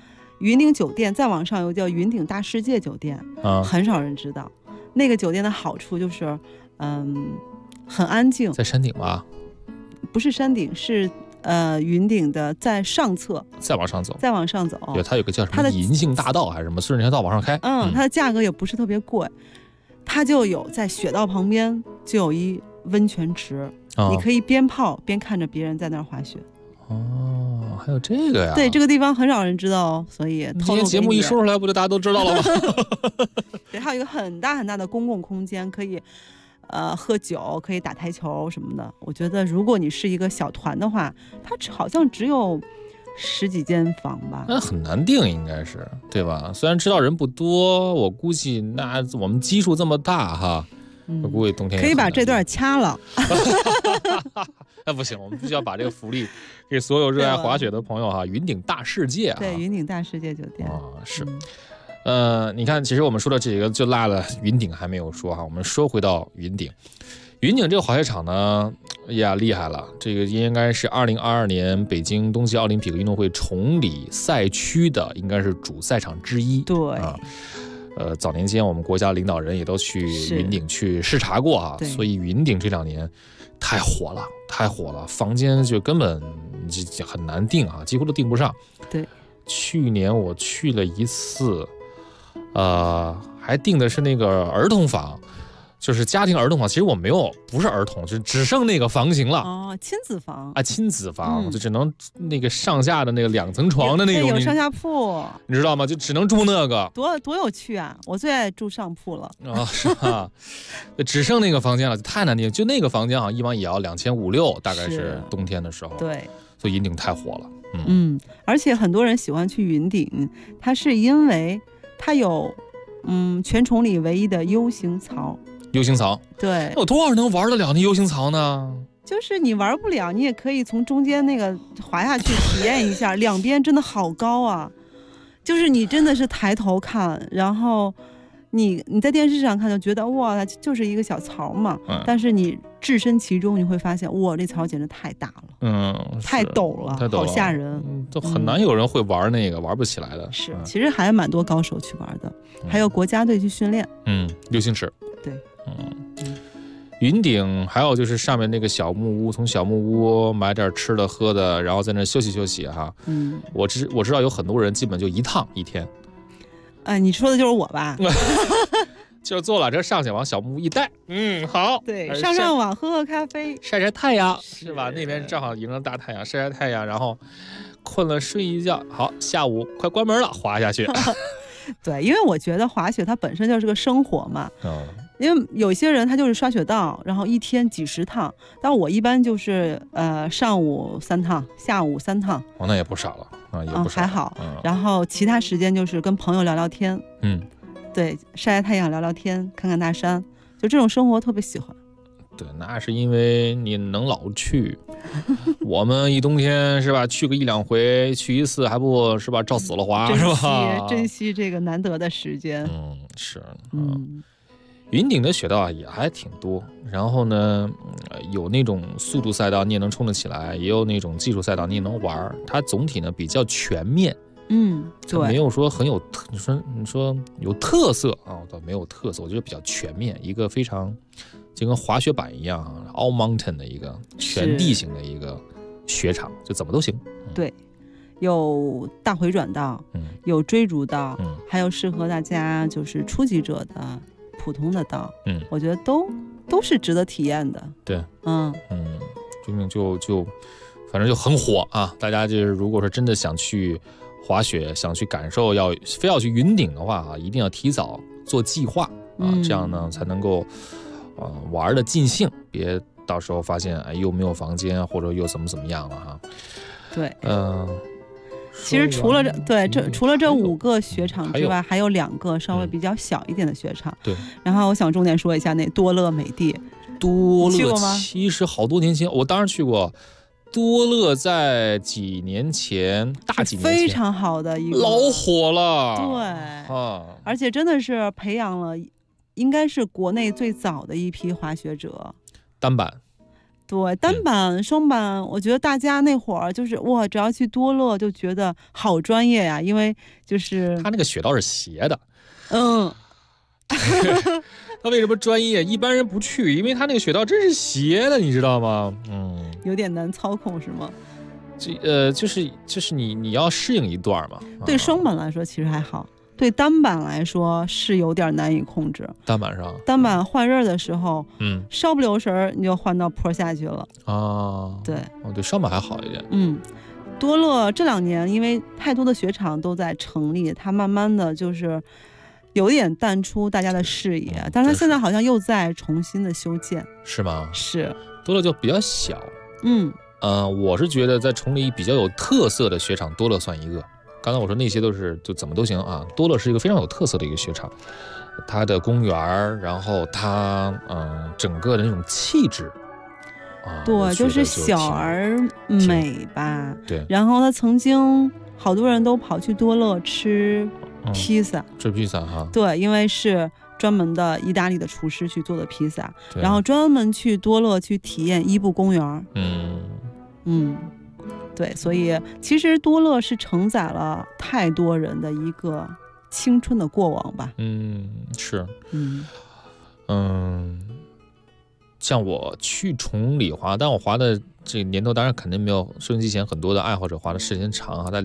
云顶酒店再往上有叫云顶大世界酒店，很少人知道。那个酒店的好处就是，很安静。 在山顶吧？ 不是山顶，是云顶的在上侧， 再往上走。 对， 它有个叫什么银杏大道还是什么，顺着那条道往上开。 它的价格也不是特别贵，它就有在雪道旁边就有一温泉池，你可以边泡边看着别人在那儿滑雪。 哦，还有这个呀？ 对，这个地方很少人知道哦，所以今天节目一说出来，不就大家都知道了吗？ 对，还有一个很大很大的公共空间，可以喝酒，可以打台球什么的。我觉得如果你是一个小团的话，它好像只有10几间房吧， 那很难定，应该是对吧？虽然知道人不多，我估计那我们基数这么大哈，我估计冬天可以把这段掐了。 那不行，我们必须要把这个福利给所有热爱滑雪的朋友哈。云顶大世界啊， 对，云顶大世界酒店是。你看，其实我们说的这个就落了云顶还没有说哈。我们说回到云顶，云顶这个滑雪场呢，呀厉害了，这个应该是2022年北京冬季奥林匹克运动会崇礼赛区的，应该是主赛场之一。 对啊。早年间我们国家领导人也都去云顶去视察过啊，所以云顶这2年太火了，房间就根本就很难订啊，几乎都订不上。 对， 去年我去了一次，还订的是那个儿童房，就是家庭儿童房。其实我不是儿童，就只剩那个房型了。 哦，亲子房啊，亲子房就只能那个上下的那个2层床的那种， 有上下铺， 你知道吗？就只能住那个， 多有趣啊！我最爱住上铺了啊，是吧？只剩那个房间了，太难订。就那个房间啊，一晚也要2500-2600，大概是冬天的时候。 对， 所以云顶太火了。 而且很多人喜欢去云顶，它是因为它有全崇礼唯一的 U 型槽。 U 型槽， 对， 有多少人能玩得了那 U 型槽呢？ 就是你玩不了，你也可以从中间那个滑下去体验一下，两边真的好高啊！就是你真的是抬头看，然后你在电视上看就觉得哇，它就是一个小槽嘛，但是你置身其中，你会发现哇，这槽简直太大了，太陡了，好吓人， 都很难有人会玩那个，玩不起来的。 是，其实还蛮多高手去玩的，还有国家队去训练。 溜星池， 对。 云顶还有就是上面那个小木屋，从小木屋买点吃的喝的，然后在那休息休息哈。我知道有很多人基本就一趟一天。 你说的就是我吧？ 就是坐缆车上去，往小木屋一带，好， 对，上网喝喝咖啡， 晒晒太阳，是吧？那边正好迎着大太阳，晒晒太阳，然后困了睡一觉，好，下午快关门了，滑下去。 对，因为我觉得滑雪它本身就是个生活嘛。因为有些人他就是刷雪道，然后一天几十趟，但我一般就是上午3趟，下午3趟。 那也不少了啊，也不少， 还好。然后其他时间就是跟朋友聊聊天，对，晒晒太阳，聊聊天，看看大山，就这种生活特别喜欢。 对，那是因为你能老去，我们一冬天是吧，去个1-2回，去一次还不是吧，照死了滑是吧？ 珍惜这个难得的时间。 是，云顶的雪道也还挺多，然后呢，有那种速度赛道你也能冲得起来，也有那种技术赛道你也能玩，它总体呢比较全面。 对， 没有说很有你说有特色啊，倒没有特色，我觉得比较全面，一个非常就跟滑雪板一样 ，all mountain 的一个全地形的一个雪场，就怎么都行。 对，有大回转道，有追逐道，还有适合大家就是初级者的普通的道，我觉得都是值得体验的。 对，就反正就很火啊！大家就是如果说真的想去滑雪，想去感受，非要去云顶的话啊，一定要提早做计划啊，这样呢才能够玩的尽兴，别到时候发现又没有房间，或者又怎么样了哈。 对，其实除了这5个雪场之外，还有2个稍微比较小一点的雪场。 对， 然后我想重点说一下那多乐美地。 多乐去过吗？ 其实好多年前，我当然去过。多乐在几年前， 非常好的一个， 老火了。 对，而且真的是培养了，应该是国内最早的一批滑雪者。 单板， 对，单板、双板，我觉得大家那会儿就是哇，只要去多乐就觉得好专业呀，因为就是他那个雪道是斜的， 他为什么专业？一般人不去，因为他那个雪道真是斜的，你知道吗？ 有点难操控是吗？ 就是你要适应一段嘛。 对双板来说其实还好。对单板来说是有点难以控制。 单板上， 单板换刃的时候，稍不留神你就换到坡下去了啊。 对， 对，双板还好一点。 多乐这2年因为太多的雪场都在成立，它慢慢的就是有点淡出大家的视野，但是它现在好像又在重新的修建。 是吗？ 是。 多乐就比较小。我是觉得在崇礼比较有特色的雪场，多乐算一个。刚才我说那些都是就怎么都行啊，多乐是一个非常有特色的一个雪场，它的公园，然后它整个的那种气质对，就是小而美吧。 对， 然后它曾经好多人都跑去多乐吃披萨， 吃披萨哈。 对，因为是专门的意大利的厨师去做的披萨，然后专门去多乐去体验伊布公园。对，所以其实多乐是承载了太多人的一个青春的过往吧。 是。像我去崇礼滑，但我滑的这个年头当然肯定没有收音机前很多的爱好者滑的时间长啊。在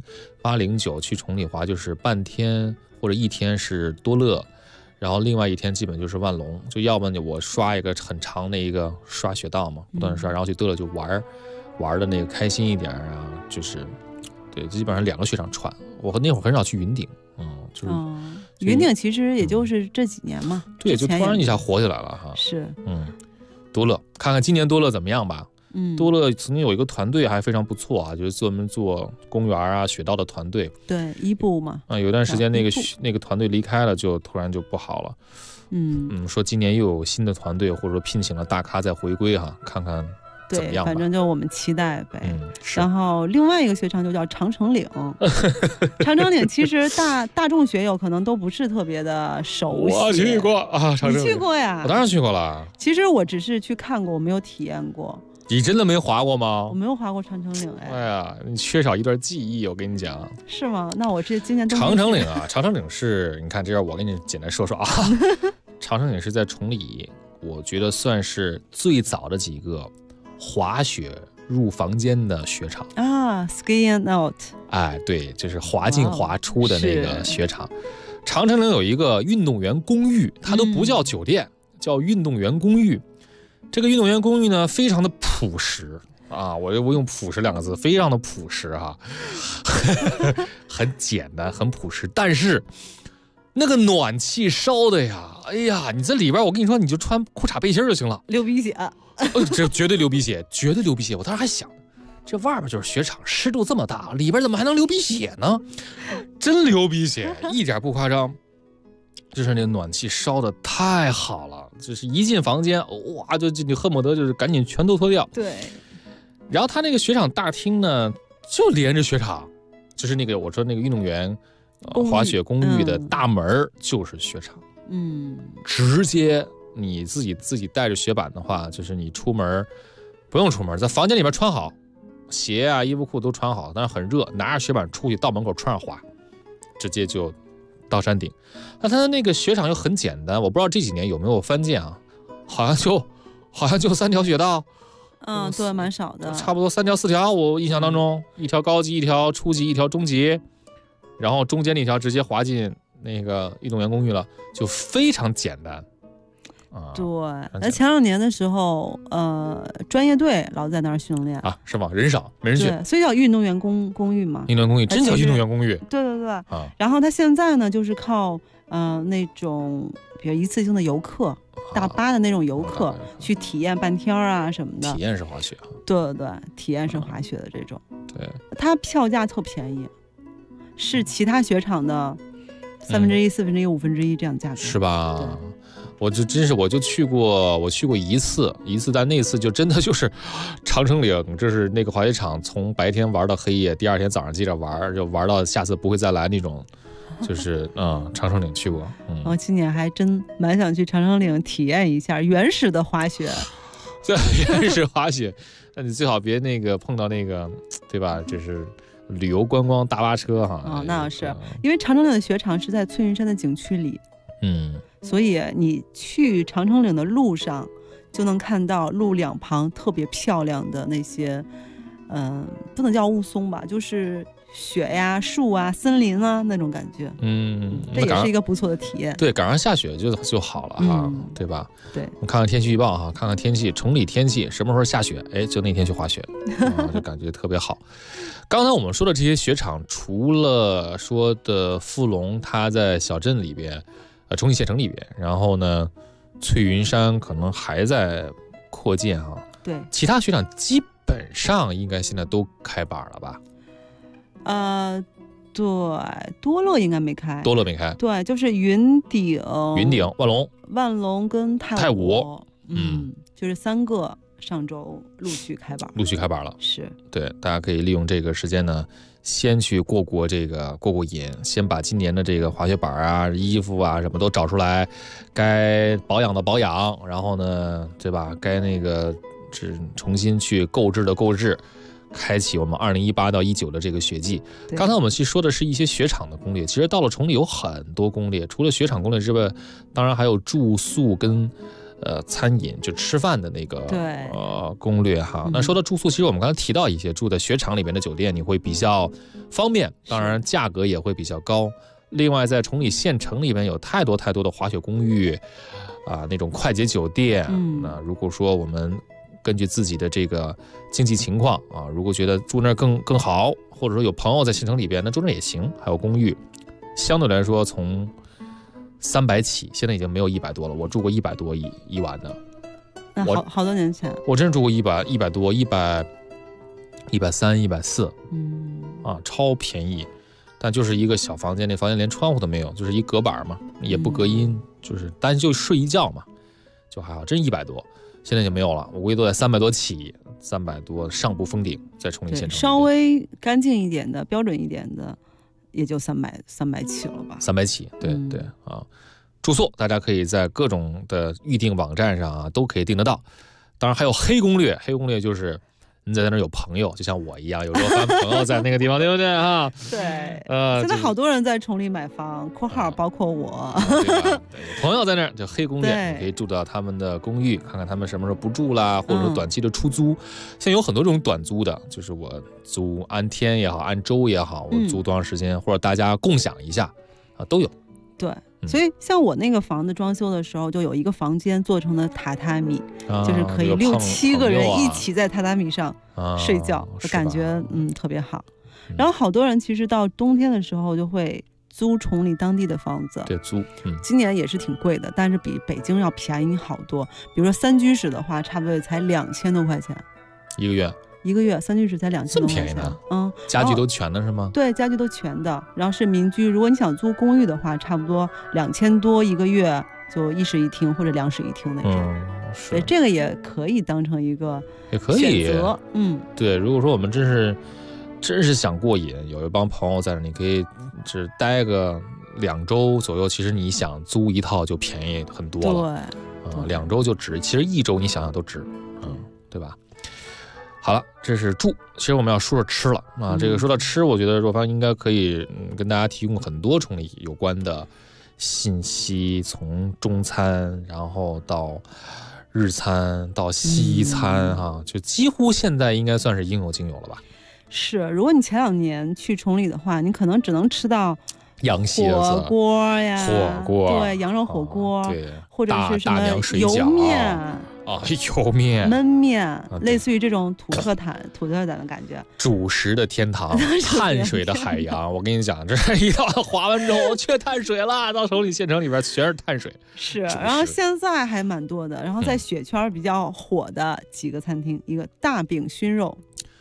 08、09去崇礼滑，就是半天或者1天是多乐，然后另外1天基本就是万隆，就要么我刷一个很长的一个刷雪道嘛，不断刷，然后去多乐就玩的那个开心一点啊，就是对，基本上2个雪场串。我那会儿很少去云顶，就是云顶其实也就是这几年嘛， 对，就突然一下火起来了哈。 是， 多乐，看看今年多乐怎么样吧。多乐曾经有一个团队还非常不错啊，就是专门做公园啊雪道的团队。 对，伊布嘛。 有段时间那个团队离开了，就突然就不好了。说今年又有新的团队，或者说聘请了大咖再回归哈，看看。 对，反正就我们期待呗。然后另外一个雪场就叫长城岭。长城岭其实大众雪友可能都不是特别的熟悉。 我去过啊， 你去过呀？ 我当然去过了。 其实我只是去看过，我没有体验过。 你真的没滑过吗？ 我没有滑过长城岭。哎呀，你缺少一段记忆，我跟你讲。 是吗？那我今年长城岭啊，长城岭是，你看这样，我跟你简单说说啊。长城岭是在崇礼，我觉得算是最早的几个滑雪入房间的雪场啊 ，ski and out， 哎，对，就是滑进滑出的那个雪场。长城岭有一个运动员公寓，它都不叫酒店，叫运动员公寓。这个运动员公寓呢，非常的朴实啊，我用朴实2个字，非常的朴实哈，很简单，很朴实，但是那个暖气烧的呀，哎呀，你在里边，我跟你说，你就穿裤衩背心就行了， 流鼻血。 这绝对流鼻血，绝对流鼻血！我当时还想，这外边就是雪场，湿度这么大，里边怎么还能流鼻血呢？真流鼻血，一点不夸张。就是那个暖气烧的太好了，就是一进房间，哇，就你恨不得就是赶紧全都脱掉。 对。 然后他那个雪场大厅呢，就连着雪场，就是那个我说那个运动员滑雪公寓的大门就是雪场。直接。你自己带着雪板的话，就是你出门不用出门，在房间里面穿好鞋啊、衣服裤都穿好，但是很热，拿着雪板出去到门口穿上滑，直接就到山顶。那它的那个雪场又很简单，我不知道这几年有没有翻建啊，好像就3条雪道。 对，蛮少的， 差不多3条4条，我印象当中，1条高级，1条初级，1条中级，然后中间那条直接滑进那个运动员公寓了，就非常简单。 对，那前2年的时候，专业队老在那儿训练啊，是吗？人少，没人训， 所以叫运动员公寓嘛。 运动员公寓真叫运动员公寓。 对啊。然后他现在呢，就是靠那种比如一次性的游客，大巴的那种游客去体验半天啊什么的。 体验式滑雪。 对，体验式滑雪的这种。 对。 它票价特便宜，是其他雪场的1/3、1/4、1/5这样价格。 是吧？我就去过一次，但那次就真的就是长城岭，这是那个滑雪场，从白天玩到黑夜，第2天早上接着玩，就玩到下次不会再来那种。就是长城岭去过。 我今年还真蛮想去长城岭体验一下原始的滑雪。 对，原始滑雪，那你最好别那个碰到那个，对吧？这是旅游观光大巴车哈。 哦，那是因为长城岭的雪场是在翠云山的景区里，所以你去长城岭的路上就能看到路两旁特别漂亮的那些，不能叫雾凇吧，就是雪呀、树啊、森林啊那种感觉，这也是一个不错的体验。 对，赶上下雪就好了哈，对吧？ 对， 我们看看天气预报哈，看看天气，崇礼天气什么时候下雪，哎，就那天去滑雪，就感觉特别好。刚才我们说的这些雪场，除了说的富龙，它在小镇里边，崇礼县城里边，然后呢，翠云山可能还在扩建哈。 对， 其他雪场基本上应该现在都开板了吧？ 对，多乐应该没开，对，就是云顶、万隆跟太武，就是3个上周陆续开板了，是对，大家可以利用这个时间呢，先去过过瘾，先把今年的这个滑雪板啊、衣服啊什么都找出来，该保养的保养，然后呢，对吧？该那个重新去购置的购置。开启我们2018到19的这个雪季。刚才我们去说的是一些雪场的攻略，其实到了崇礼有很多攻略，除了雪场攻略之外，当然还有住宿跟餐饮，就吃饭的那个攻略哈。那说到住宿，其实我们刚才提到一些住在雪场里边的酒店，你会比较方便，当然价格也会比较高。另外，在崇礼县城里边有太多的滑雪公寓那种快捷酒店。那如果说我们根据自己的这个经济情况如果觉得住那儿更好，或者说有朋友在县城里边，那住那儿也行。还有公寓，相对来说从300起，现在已经没有100多了。我住过100多一晚的， 好多年前， 我真是住过100多，130、140，超便宜。但就是一个小房间，那房间连窗户都没有，就是一隔板嘛，也不隔音，就是单就睡一觉嘛，就还好。真100多。现在就没有了，我估计都在300多起，300多上不封顶，在崇礼县城稍微干净一点的、标准一点的，也就300起了吧。 300起，对住宿大家可以在各种的预订网站上都可以订得到。当然还有黑攻略就是你在那儿有朋友，就像我一样，有时候翻朋友在那个地方，对不对哈？ 对，现在好多人在崇礼买房（括号包括我）。 对，朋友在那儿就黑攻略，你可以住到他们的公寓，看看他们什么时候不住啦，或者说短期的出租。现在有很多这种短租的，就是我租按天也好，按周也好，我租多长时间，或者大家共享一下都有。 对。所以像我那个房子装修的时候，就有一个房间做成了榻榻米，就是可以6、7个人一起在榻榻米上睡觉，感觉特别好。然后好多人其实到冬天的时候就会租崇礼当地的房子， 对，租， 今年也是挺贵的，但是比北京要便宜好多。比如说3居室的话，差不多也才2000多块钱一个月，3居室才2000多块钱， 这么便宜呢？家具都全的是吗？ 对，家具都全的。然后是民居，如果你想租公寓的话，差不多2000多一个月，就1室1厅或者2室1厅那种。所以这个也可以当成一个选择。 对，如果说我们真是想过瘾，有一帮朋友在那，你可以只待个2周左右，其实你想租一套就便宜很多了。对，2周就值，其实1周你想想都值，对吧？好了，这是住。其实我们要说说吃了这个说到吃，我觉得若芳应该可以跟大家提供很多崇礼有关的信息，从中餐，然后到日餐，到西餐就几乎现在应该算是应有尽有了吧。 是，如果你前2年去崇礼的话，你可能只能吃到火锅呀，对，羊肉火锅，对，或者是什么油面油面、 焖面，类似于这种土特产的感觉。 主食的天堂，碳水的海洋。我跟你讲，这一到滑完之后缺碳水了，到崇礼县城里边全是碳水。 是，然后现在还蛮多的。然后在雪圈比较火的几个餐厅，一个大饼熏肉，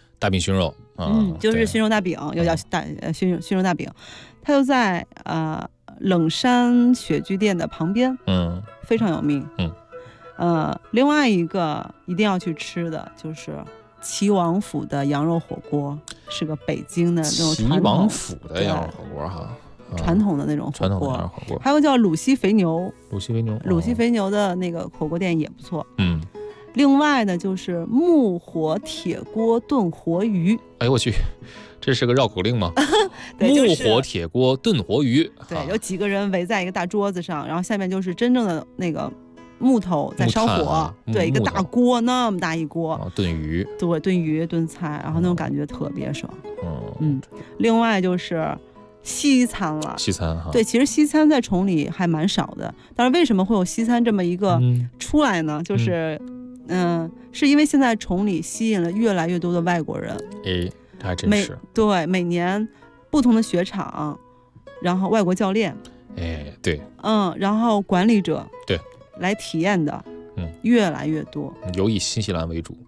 就是熏肉大饼，又叫熏肉大饼，它就在冷山雪居店的旁边，非常有名。另外一个一定要去吃的就是齐王府的羊肉火锅，是个北京的那种齐王府的羊肉火锅哈， 传统的那种火锅。 还有叫鲁西肥牛的那个火锅店也不错。 另外呢，就是木火铁锅炖活鱼。 哎呦我去，这是个绕口令吗？木火铁锅炖活鱼。 对，有几个人围在一个大桌子上，然后下面就是真正的那个木头在烧火，对，一个大锅，那么大一锅， 炖鱼， 对，炖鱼炖菜，然后那种感觉特别爽。另外就是西餐了， 西餐哈， 对，其实西餐在崇礼还蛮少的，但是为什么会有西餐这么一个出来呢？就是是因为现在崇礼吸引了越来越多的外国人， 这还真是。 对，每年不同的雪场，然后外国教练， 对， 然后管理者， 对， 来体验的，越来越多， 尤以新西兰为主。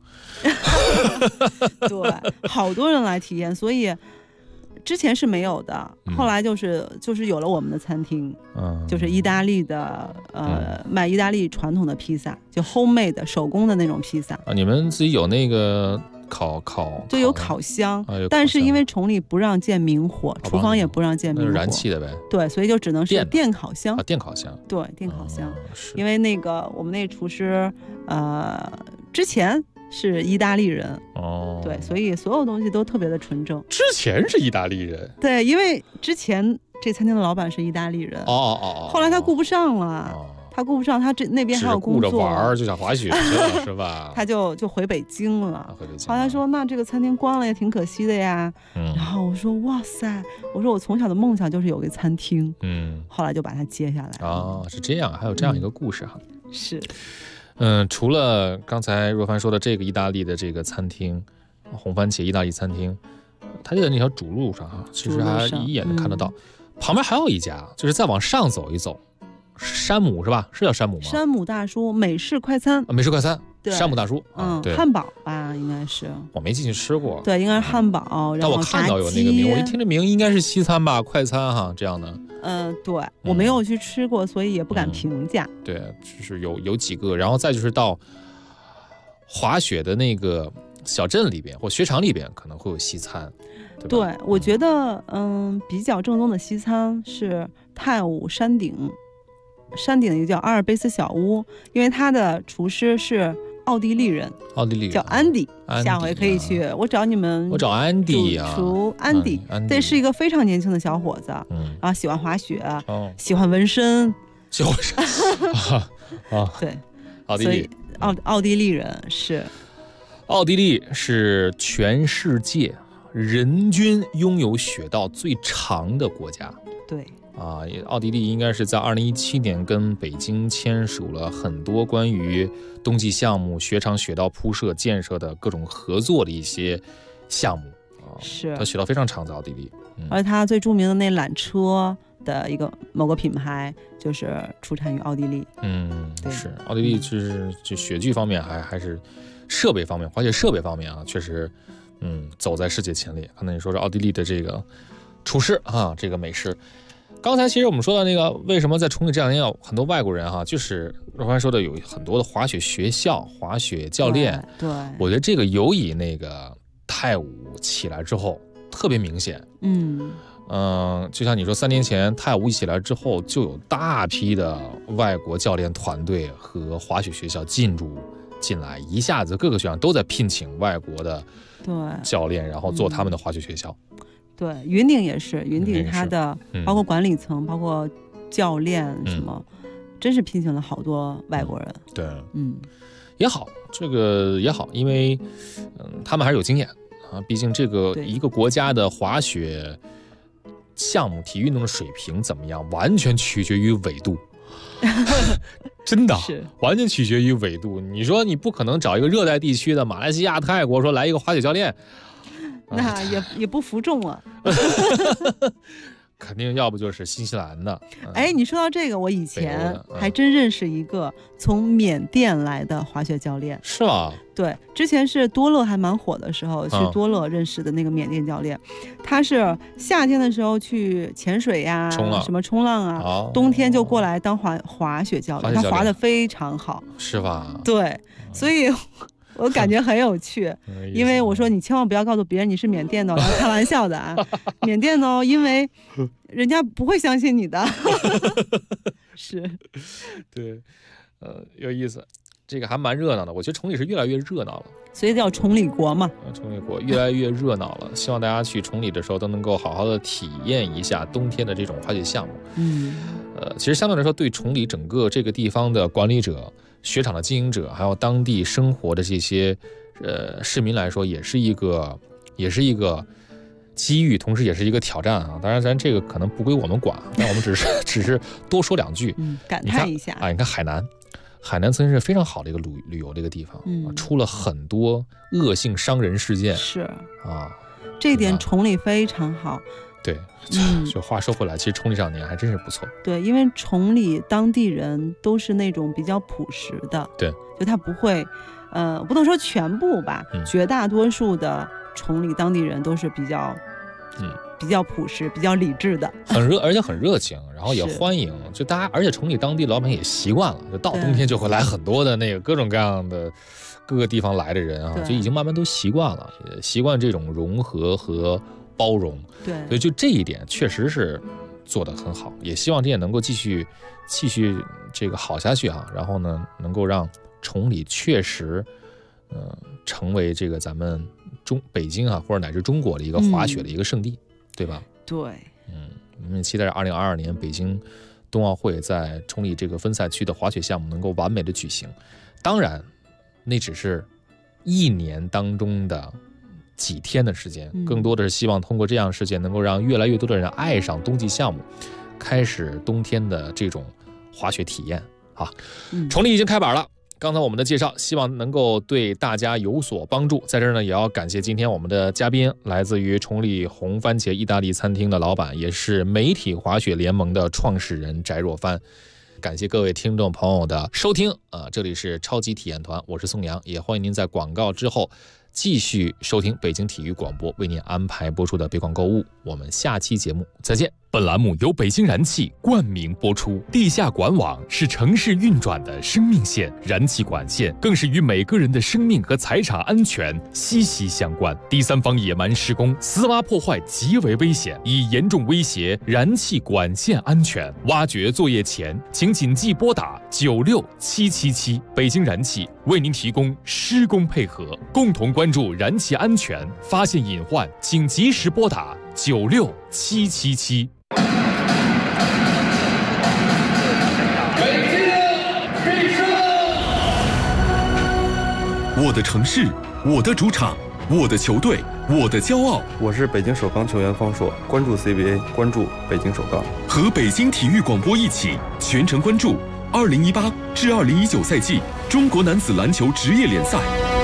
对，好多人来体验，所以之前是没有的，后来就是有了我们的餐厅，就是意大利的卖意大利传统的披萨，就 homemade 手工的那种披萨。 你们自己有那个烤就有烤箱，但是因为崇礼不让建明火，厨房也不让建明火， 燃气的呗。 对，所以就只能是电烤箱。 电烤箱。 对，电烤箱。因为那个我们那个厨师之前是意大利人，对，所以所有东西都特别的纯正。 之前是意大利人， 对，因为之前这餐厅的老板是意大利人，后来他顾不上了，他顾不上，他那边还有工作， 顾着玩就想滑雪去了，是吧？ 他就回北京了。 回北京。 后来说那这个餐厅关了也挺可惜的呀。然后我说哇塞，我说我从小的梦想就是有个餐厅。后来就把它接下来。 是这样，还有这样一个故事哈。 是。 除了刚才若凡说的这个意大利的这个餐厅，红番茄意大利餐厅，它就在那条主路上哈，其实还一眼能看得到。旁边还有一家，就是再往上走一走，山姆是吧？是叫山姆吗？ 山姆大叔美式快餐， 美式快餐，山姆大叔， 对，汉堡吧，应该是。 我没进去吃过， 对，应该是汉堡。 但我看到有那个名，我一听这名应该是西餐吧，快餐哈，这样的。 对，我没有去吃过，所以也不敢评价。 对，就是有几个，然后再就是到滑雪的那个小镇里边或雪场里边可能会有西餐。 对，我觉得比较正宗的西餐是泰晤山顶的一个叫阿尔卑斯小屋，因为他的厨师是奥地利人叫安迪，下回可以去，我找你们， 我找安迪啊， 厨安迪，这是一个非常年轻的小伙子，然后喜欢滑雪，喜欢纹身，对， 奥地利， 奥地利人是， 奥地利是全世界人均拥有雪道最长的国家， 对。 奥地利应该是在2017年跟北京签署了很多关于冬季项目、雪场雪道铺设建设的各种合作的一些项目是， 它雪道非常长，在奥地利。 而它最著名的那缆车的一个某个品牌就是出产于奥地利。 是奥地利，就雪具方面还是设备方面，滑雪设备方面确实走在世界前列。刚才你说是奥地利的这个厨师这个美食。刚才其实我们说到那个为什么在崇礼这两年有很多外国人就是若凡说的有很多的滑雪学校、滑雪教练。 对， 我觉得这个尤以那个泰晤起来之后特别明显。就像你说3年前泰晤一起来之后，就有大批的外国教练团队和滑雪学校进来，一下子各个学校都在聘请外国的教练，然后做他们的滑雪学校。 对，云顶也是，云顶它的包括管理层、包括教练什么，真是聘请了好多外国人。 对，也好，这个也好，因为他们还是有经验毕竟这个一个国家的滑雪项目、体育运动的水平怎么样，完全取决于纬度。真的完全取决于纬度。你说你不可能找一个热带地区的马来西亚、泰国说来一个滑雪教练。 那也不服众了。 肯定要不就是新西兰的。 你说到这个，我以前还真认识一个从缅甸来的滑雪教练。 是吗？ 对，之前是多乐还蛮火的时候，去多乐认识的那个缅甸教练，他是夏天的时候去潜水呀、什么冲浪啊，冬天就过来当滑雪教练，他滑得非常好。 是吧？ 对，所以我感觉很有趣，因为我说你千万不要告诉别人你是缅甸的，开玩笑的啊，缅甸的因为人家不会相信你的。是， 对，有意思。 这个还蛮热闹的。我觉得崇礼是越来越热闹了， 所以叫崇礼国嘛。 崇礼国越来越热闹了，希望大家去崇礼的时候都能够好好的体验一下冬天的这种滑雪项目。其实相对来说，对崇礼整个这个地方的管理者、雪场的经营者，还有当地生活的这些市民来说，也是一个机遇，同时也是一个挑战啊！当然，咱这个可能不归我们管，但我们只是多说两句， 感叹一下啊！你看海南曾经是非常好的一个旅游的一个地方，出了很多恶性伤人事件， 是啊， 这一点崇礼非常好。 对，就话说回来，其实崇礼这2年还真是不错。 对，因为崇礼当地人都是那种比较朴实的， 对， 就他不会，不能说全部吧，绝大多数的崇礼当地人都是比较朴实、比较理智的， 而且很热情，然后也欢迎，就大家，而且崇礼当地老百姓也习惯了，就到冬天就会来很多的那个各种各样的各个地方来的人啊，就已经慢慢都习惯了，也习惯这种融合和包容。 对， 所以就这一点确实是做得很好，也希望这也能够继续这个好下去啊。然后呢，能够让崇礼确实成为这个咱们北京啊，或者乃至中国的一个滑雪的一个圣地，对吧？ 对， 我们期待2022年北京冬奥会在崇礼这个分赛区的滑雪项目能够完美的举行。当然，那只是1年当中的几天的时间，更多的是希望通过这样的事件，能够让越来越多的人爱上冬季项目，开始冬天的这种滑雪体验啊。崇礼已经开板了。刚才我们的介绍，希望能够对大家有所帮助。在这儿呢，也要感谢今天我们的嘉宾，来自于崇礼红番茄意大利餐厅的老板，也是媒体滑雪联盟的创始人翟若帆。感谢各位听众朋友的收听这里是超级体验团，我是宋阳，也欢迎您在广告之后继续收听北京体育广播为您安排播出的北广购物。我们下期节目再见。 本栏目由北京燃气冠名播出。地下管网是城市运转的生命线，燃气管线更是与每个人的生命和财产安全息息相关。第三方野蛮施工、私挖破坏极为危险，已严重威胁燃气管线安全。挖掘作业前，请谨记拨打96777。北京燃气为您提供施工配合，共同关注燃气安全，发现隐患请及时拨打96777。 我的城市，我的主场，我的球队，我的骄傲。 我是北京首钢球员方硕，关注 CBA， 关注北京首钢。 和北京体育广播一起全程关注2018至2019赛季中国男子篮球职业联赛。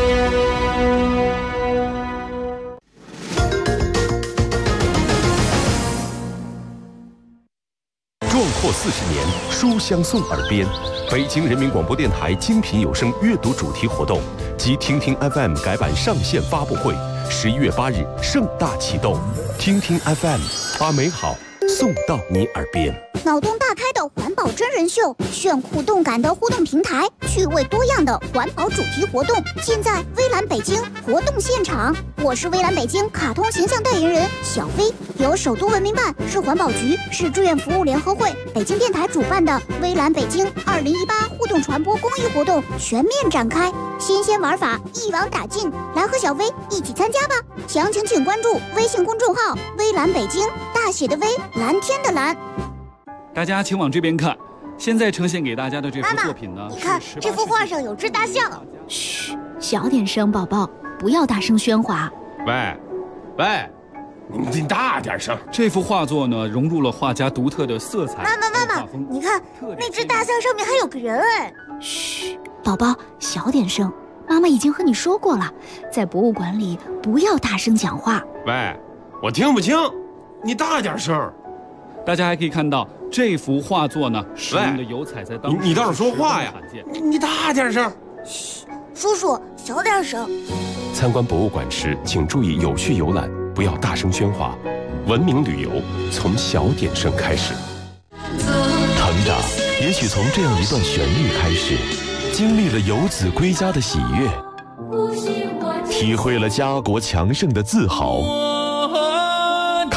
壮阔40年，书香送耳边。北京人民广播电台精品有声阅读主题活动及听听 FM 改版上线发布会，11月8日盛大启动。听听 FM， 把美好送到你耳边。 脑洞大开的环保真人秀，炫酷动感的互动平台，趣味多样的环保主题活动，尽在微蓝北京活动现场。我是微蓝北京卡通形象代言人小飞，由首都文明办、市环保局、市志愿服务联合会、北京电台主办的微蓝北京2018互动传播公益活动全面展开，新鲜玩法一网打尽，来和小飞一起参加吧！详情请关注微信公众号微蓝北京，大写的微，蓝天的蓝。 大家请往这边看，现在呈现给大家的这幅作品呢， 你看这幅画上有只大象。 嘘，小点声，宝宝，不要大声喧哗。 喂，你大点声。 这幅画作呢，融入了画家独特的色彩。 妈妈，你看那只大象上面还有个人哎。 嘘，宝宝，小点声。妈妈已经和你说过了，在博物馆里不要大声讲话。 喂，我听不清，你大点声。 大家还可以看到这幅画作呢，使用的油彩在当时你倒是说话呀！你大点声。 嘘，叔叔小点声。 参观博物馆时，请注意有序游览，不要大声喧哗。文明旅游从小点声开始。成长也许从这样一段旋律开始，经历了游子归家的喜悦，体会了家国强盛的自豪。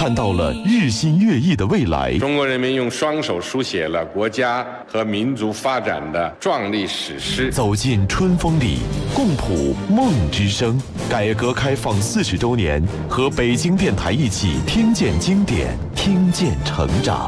看到了日新月异的未来。 中国人民用双手书写了国家和民族发展的壮丽史诗。 走进春风里，共谱梦之声。改革开放40周年，和北京电台一起听见经典，听见成长。